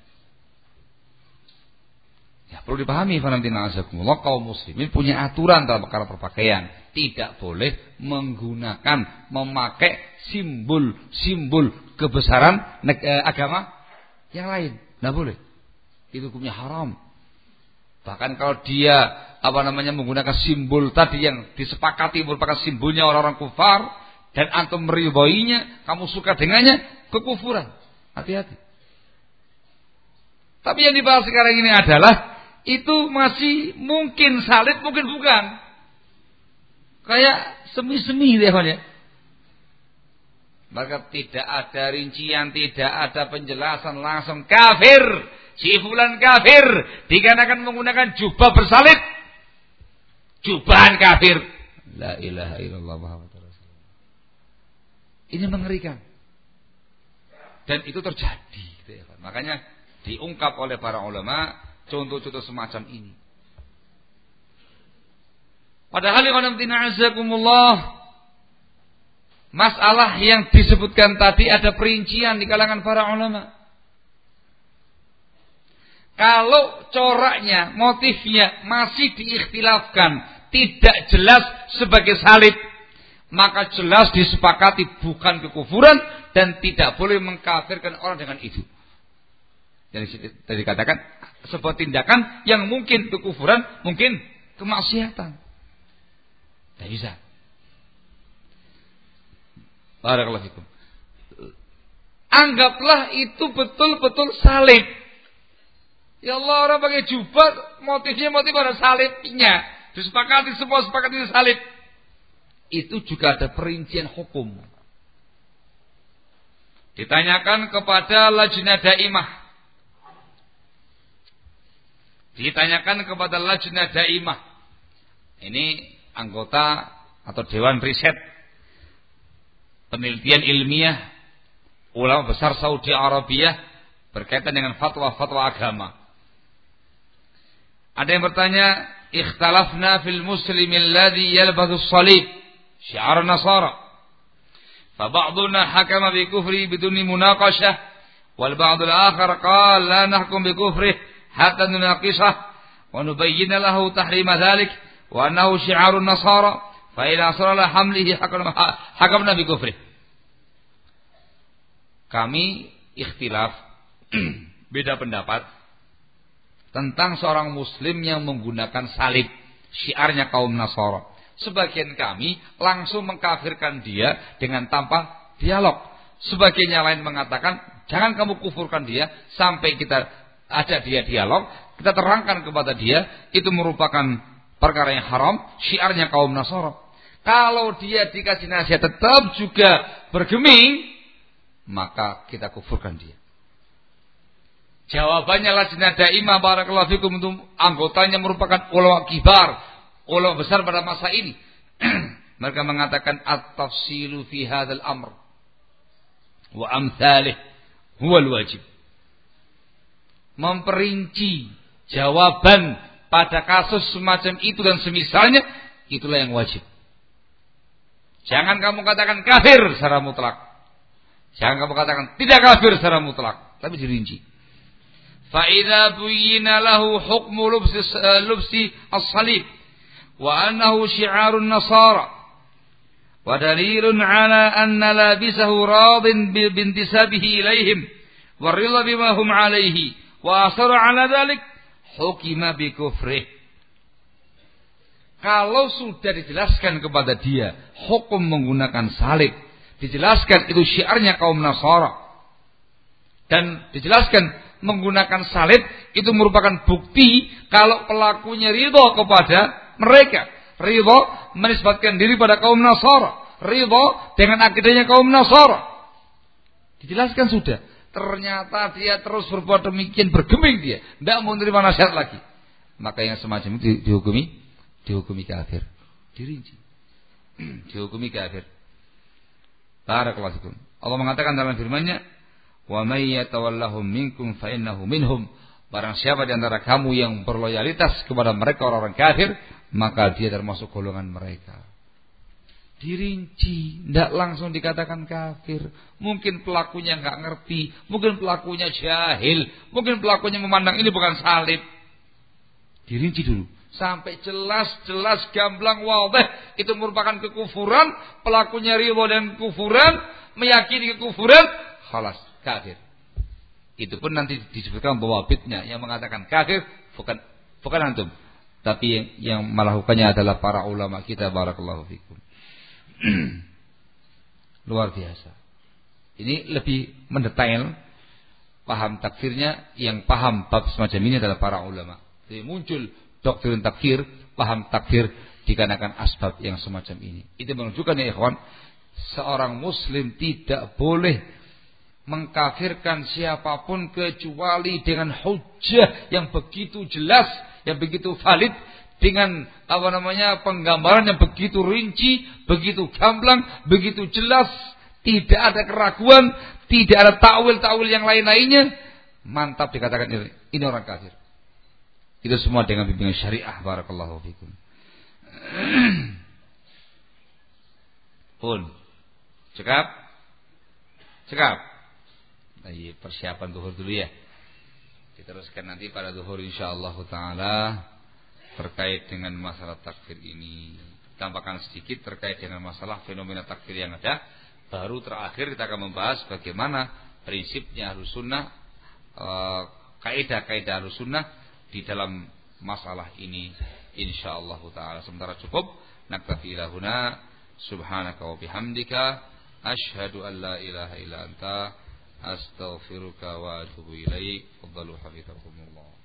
Ya perlu dipahami fanamtina azakumullah, kaum muslimin punya aturan dalam perkara berpakaian. Tidak boleh menggunakan, memakai simbol-simbol kebesaran eh, agama yang lain. Tidak boleh. Itu hukumnya haram. Bahkan kalau dia apa namanya menggunakan simbol tadi yang disepakati merupakan simbolnya orang-orang kufar dan antum meridhoinya, kamu suka dengannya, kekufuran. Hati-hati. Tapi yang dibahas sekarang ini adalah itu masih mungkin salib, mungkin bukan. Kayak semi-semi deh ya. Maka tidak ada rincian, tidak ada penjelasan, langsung kafir. Si fulan kafir dikarenakan menggunakan jubah bersalib. Jubahan kafir. La ilaha illallah Muhammadur Rasulullah. Ini mengerikan. Dan itu terjadi. Makanya diungkap oleh para ulama contoh-contoh semacam ini. Padahal masalah yang disebutkan tadi ada perincian di kalangan para ulama. Kalau coraknya, motifnya masih diikhtilafkan, tidak jelas sebagai salib, maka jelas disepakati bukan kekufuran dan tidak boleh mengkafirkan orang dengan itu. Jadi tadi dikatakan sebuah tindakan yang mungkin kekufuran, mungkin kemaksiatan. Tidak bisa. Barakallahu fikum. Anggaplah itu betul-betul salib. Ya Allah, orang pakai jubah, motifnya motif ada salibnya. Disepakati semua sepakati salib. Itu juga ada perincian hukum. Ditanyakan kepada Lajnah Daimah. Ditanyakan kepada Lajnah Daimah. Ini anggota atau Dewan Riset Penelitian Ilmiah ulama besar Saudi Arabia berkaitan dengan fatwa-fatwa agama. Ada yang bertanya, ikhtalafna fil muslimi alladhi yalbathu as-salib syiar nasara. Fa ba'duna hakama bi kufri biduni munaqashah wal ba'd al-akhar qala la nahkum bi kufrihi hatta nunaqishah wa nubayyin lahu tahrim dhalik wa annahu syiar an-nasara fa ila sarala hamlihi hakamna bi kufrihi. Kami ikhtilaf beda pendapat tentang seorang muslim yang menggunakan salib, syiarnya kaum Nasara. Sebagian kami langsung mengkafirkan dia dengan tanpa dialog. Sebagian yang lain mengatakan, jangan kamu kufurkan dia sampai kita ada dia dialog, kita terangkan kepada dia itu merupakan perkara yang haram, syiarnya kaum Nasara. Kalau dia dikasih nasihat tetap juga bergeming, maka kita kufurkan dia. Jawabannya Lajnah Daimah barakallahu fikum untuk anggotanya merupakan ulama kibar, ulama besar pada masa ini. Mereka mengatakan at-tafsilu fi hadzal amr wa amsalih huwa al-wajib. Memperinci jawaban pada kasus semacam itu dan semisalnya, itulah yang wajib. Jangan kamu katakan kafir secara mutlak. Jangan kamu katakan tidak kafir secara mutlak, tapi dirinci. Fa idza buyyina lahu hukmu lubsi lubsi as-salib wa annahu syi'arun nasara wa dalilun ala anna labisahu radin bintisabihi ilaihim wa ridha bima hum alaihi wa asara ala dhalik hukima bi kufrih. Kalau sudah dijelaskan kepada dia hukum menggunakan salib, dijelaskan itu syiarnya kaum Nasara, dan dijelaskan menggunakan salib itu merupakan bukti kalau pelakunya ridho kepada mereka, ridho menisbatkan diri pada kaum Nasara, ridho dengan akidahnya kaum Nasara. Dijelaskan sudah. Ternyata dia terus berbuat demikian, bergeming dia, tidak mau menerima nasihat lagi. Maka yang semacam itu dihukumi, dihukumi kafir, dirinci, dihukumi kafir. Barakallahu fikum. Allah mengatakan dalam firman-Nya, "Wa may yatawallahum minkum fa innahu minhum." Barang siapa di antara kamu yang berloyalitas kepada mereka orang-orang kafir, maka dia termasuk golongan mereka. Dirinci, tidak langsung dikatakan kafir. Mungkin pelakunya enggak ngerti, mungkin pelakunya jahil, mungkin pelakunya memandang ini bukan salib. Dirinci dulu sampai jelas-jelas gamblang wadih itu merupakan kekufuran, pelakunya ridho dan kufuran, meyakini kekufuran, khalas kafir. Itu pun nanti disebutkan bahwa bid'ah yang mengatakan kafir bukan bukan antum, tapi yang, yang melakukannya adalah para ulama kita barakallahu fikum. Luar biasa. Ini lebih mendetail paham takfirnya, yang paham bab semacam ini adalah para ulama. Jadi muncul doktrin takfir, paham takfir dikarenakan asbab yang semacam ini. Itu menunjukkan ya ikhwan, seorang muslim tidak boleh mengkafirkan siapapun kecuali dengan hujjah yang begitu jelas, yang begitu valid, dengan apa namanya penggambaran yang begitu rinci, begitu gamblang, begitu jelas, tidak ada keraguan, tidak ada takwil-takwil yang lain-lainnya. Mantap dikatakan ini, ini orang kafir. Itu semua dengan bimbingan syariah barakallahu fikum. Pun cekap, cekap. Nah, iya, persiapan zuhur dulu ya. Diteruskan nanti pada zuhur insyaallah taala terkait dengan masalah takfir ini. Tambahkan sedikit terkait dengan masalah fenomena takfir yang ada. Baru terakhir kita akan membahas bagaimana prinsipnya Ahlus Sunnah, uh, kaidah-kaidah Ahlus Sunnah di dalam masalah ini insyaallah taala. Sementara cukup naktafi ila huna. Subhanaka wa bihamdika asyhadu an la ilaha illa anta Astaghfiruka wa atubu ilaik. Fadhalu hafizakumullah.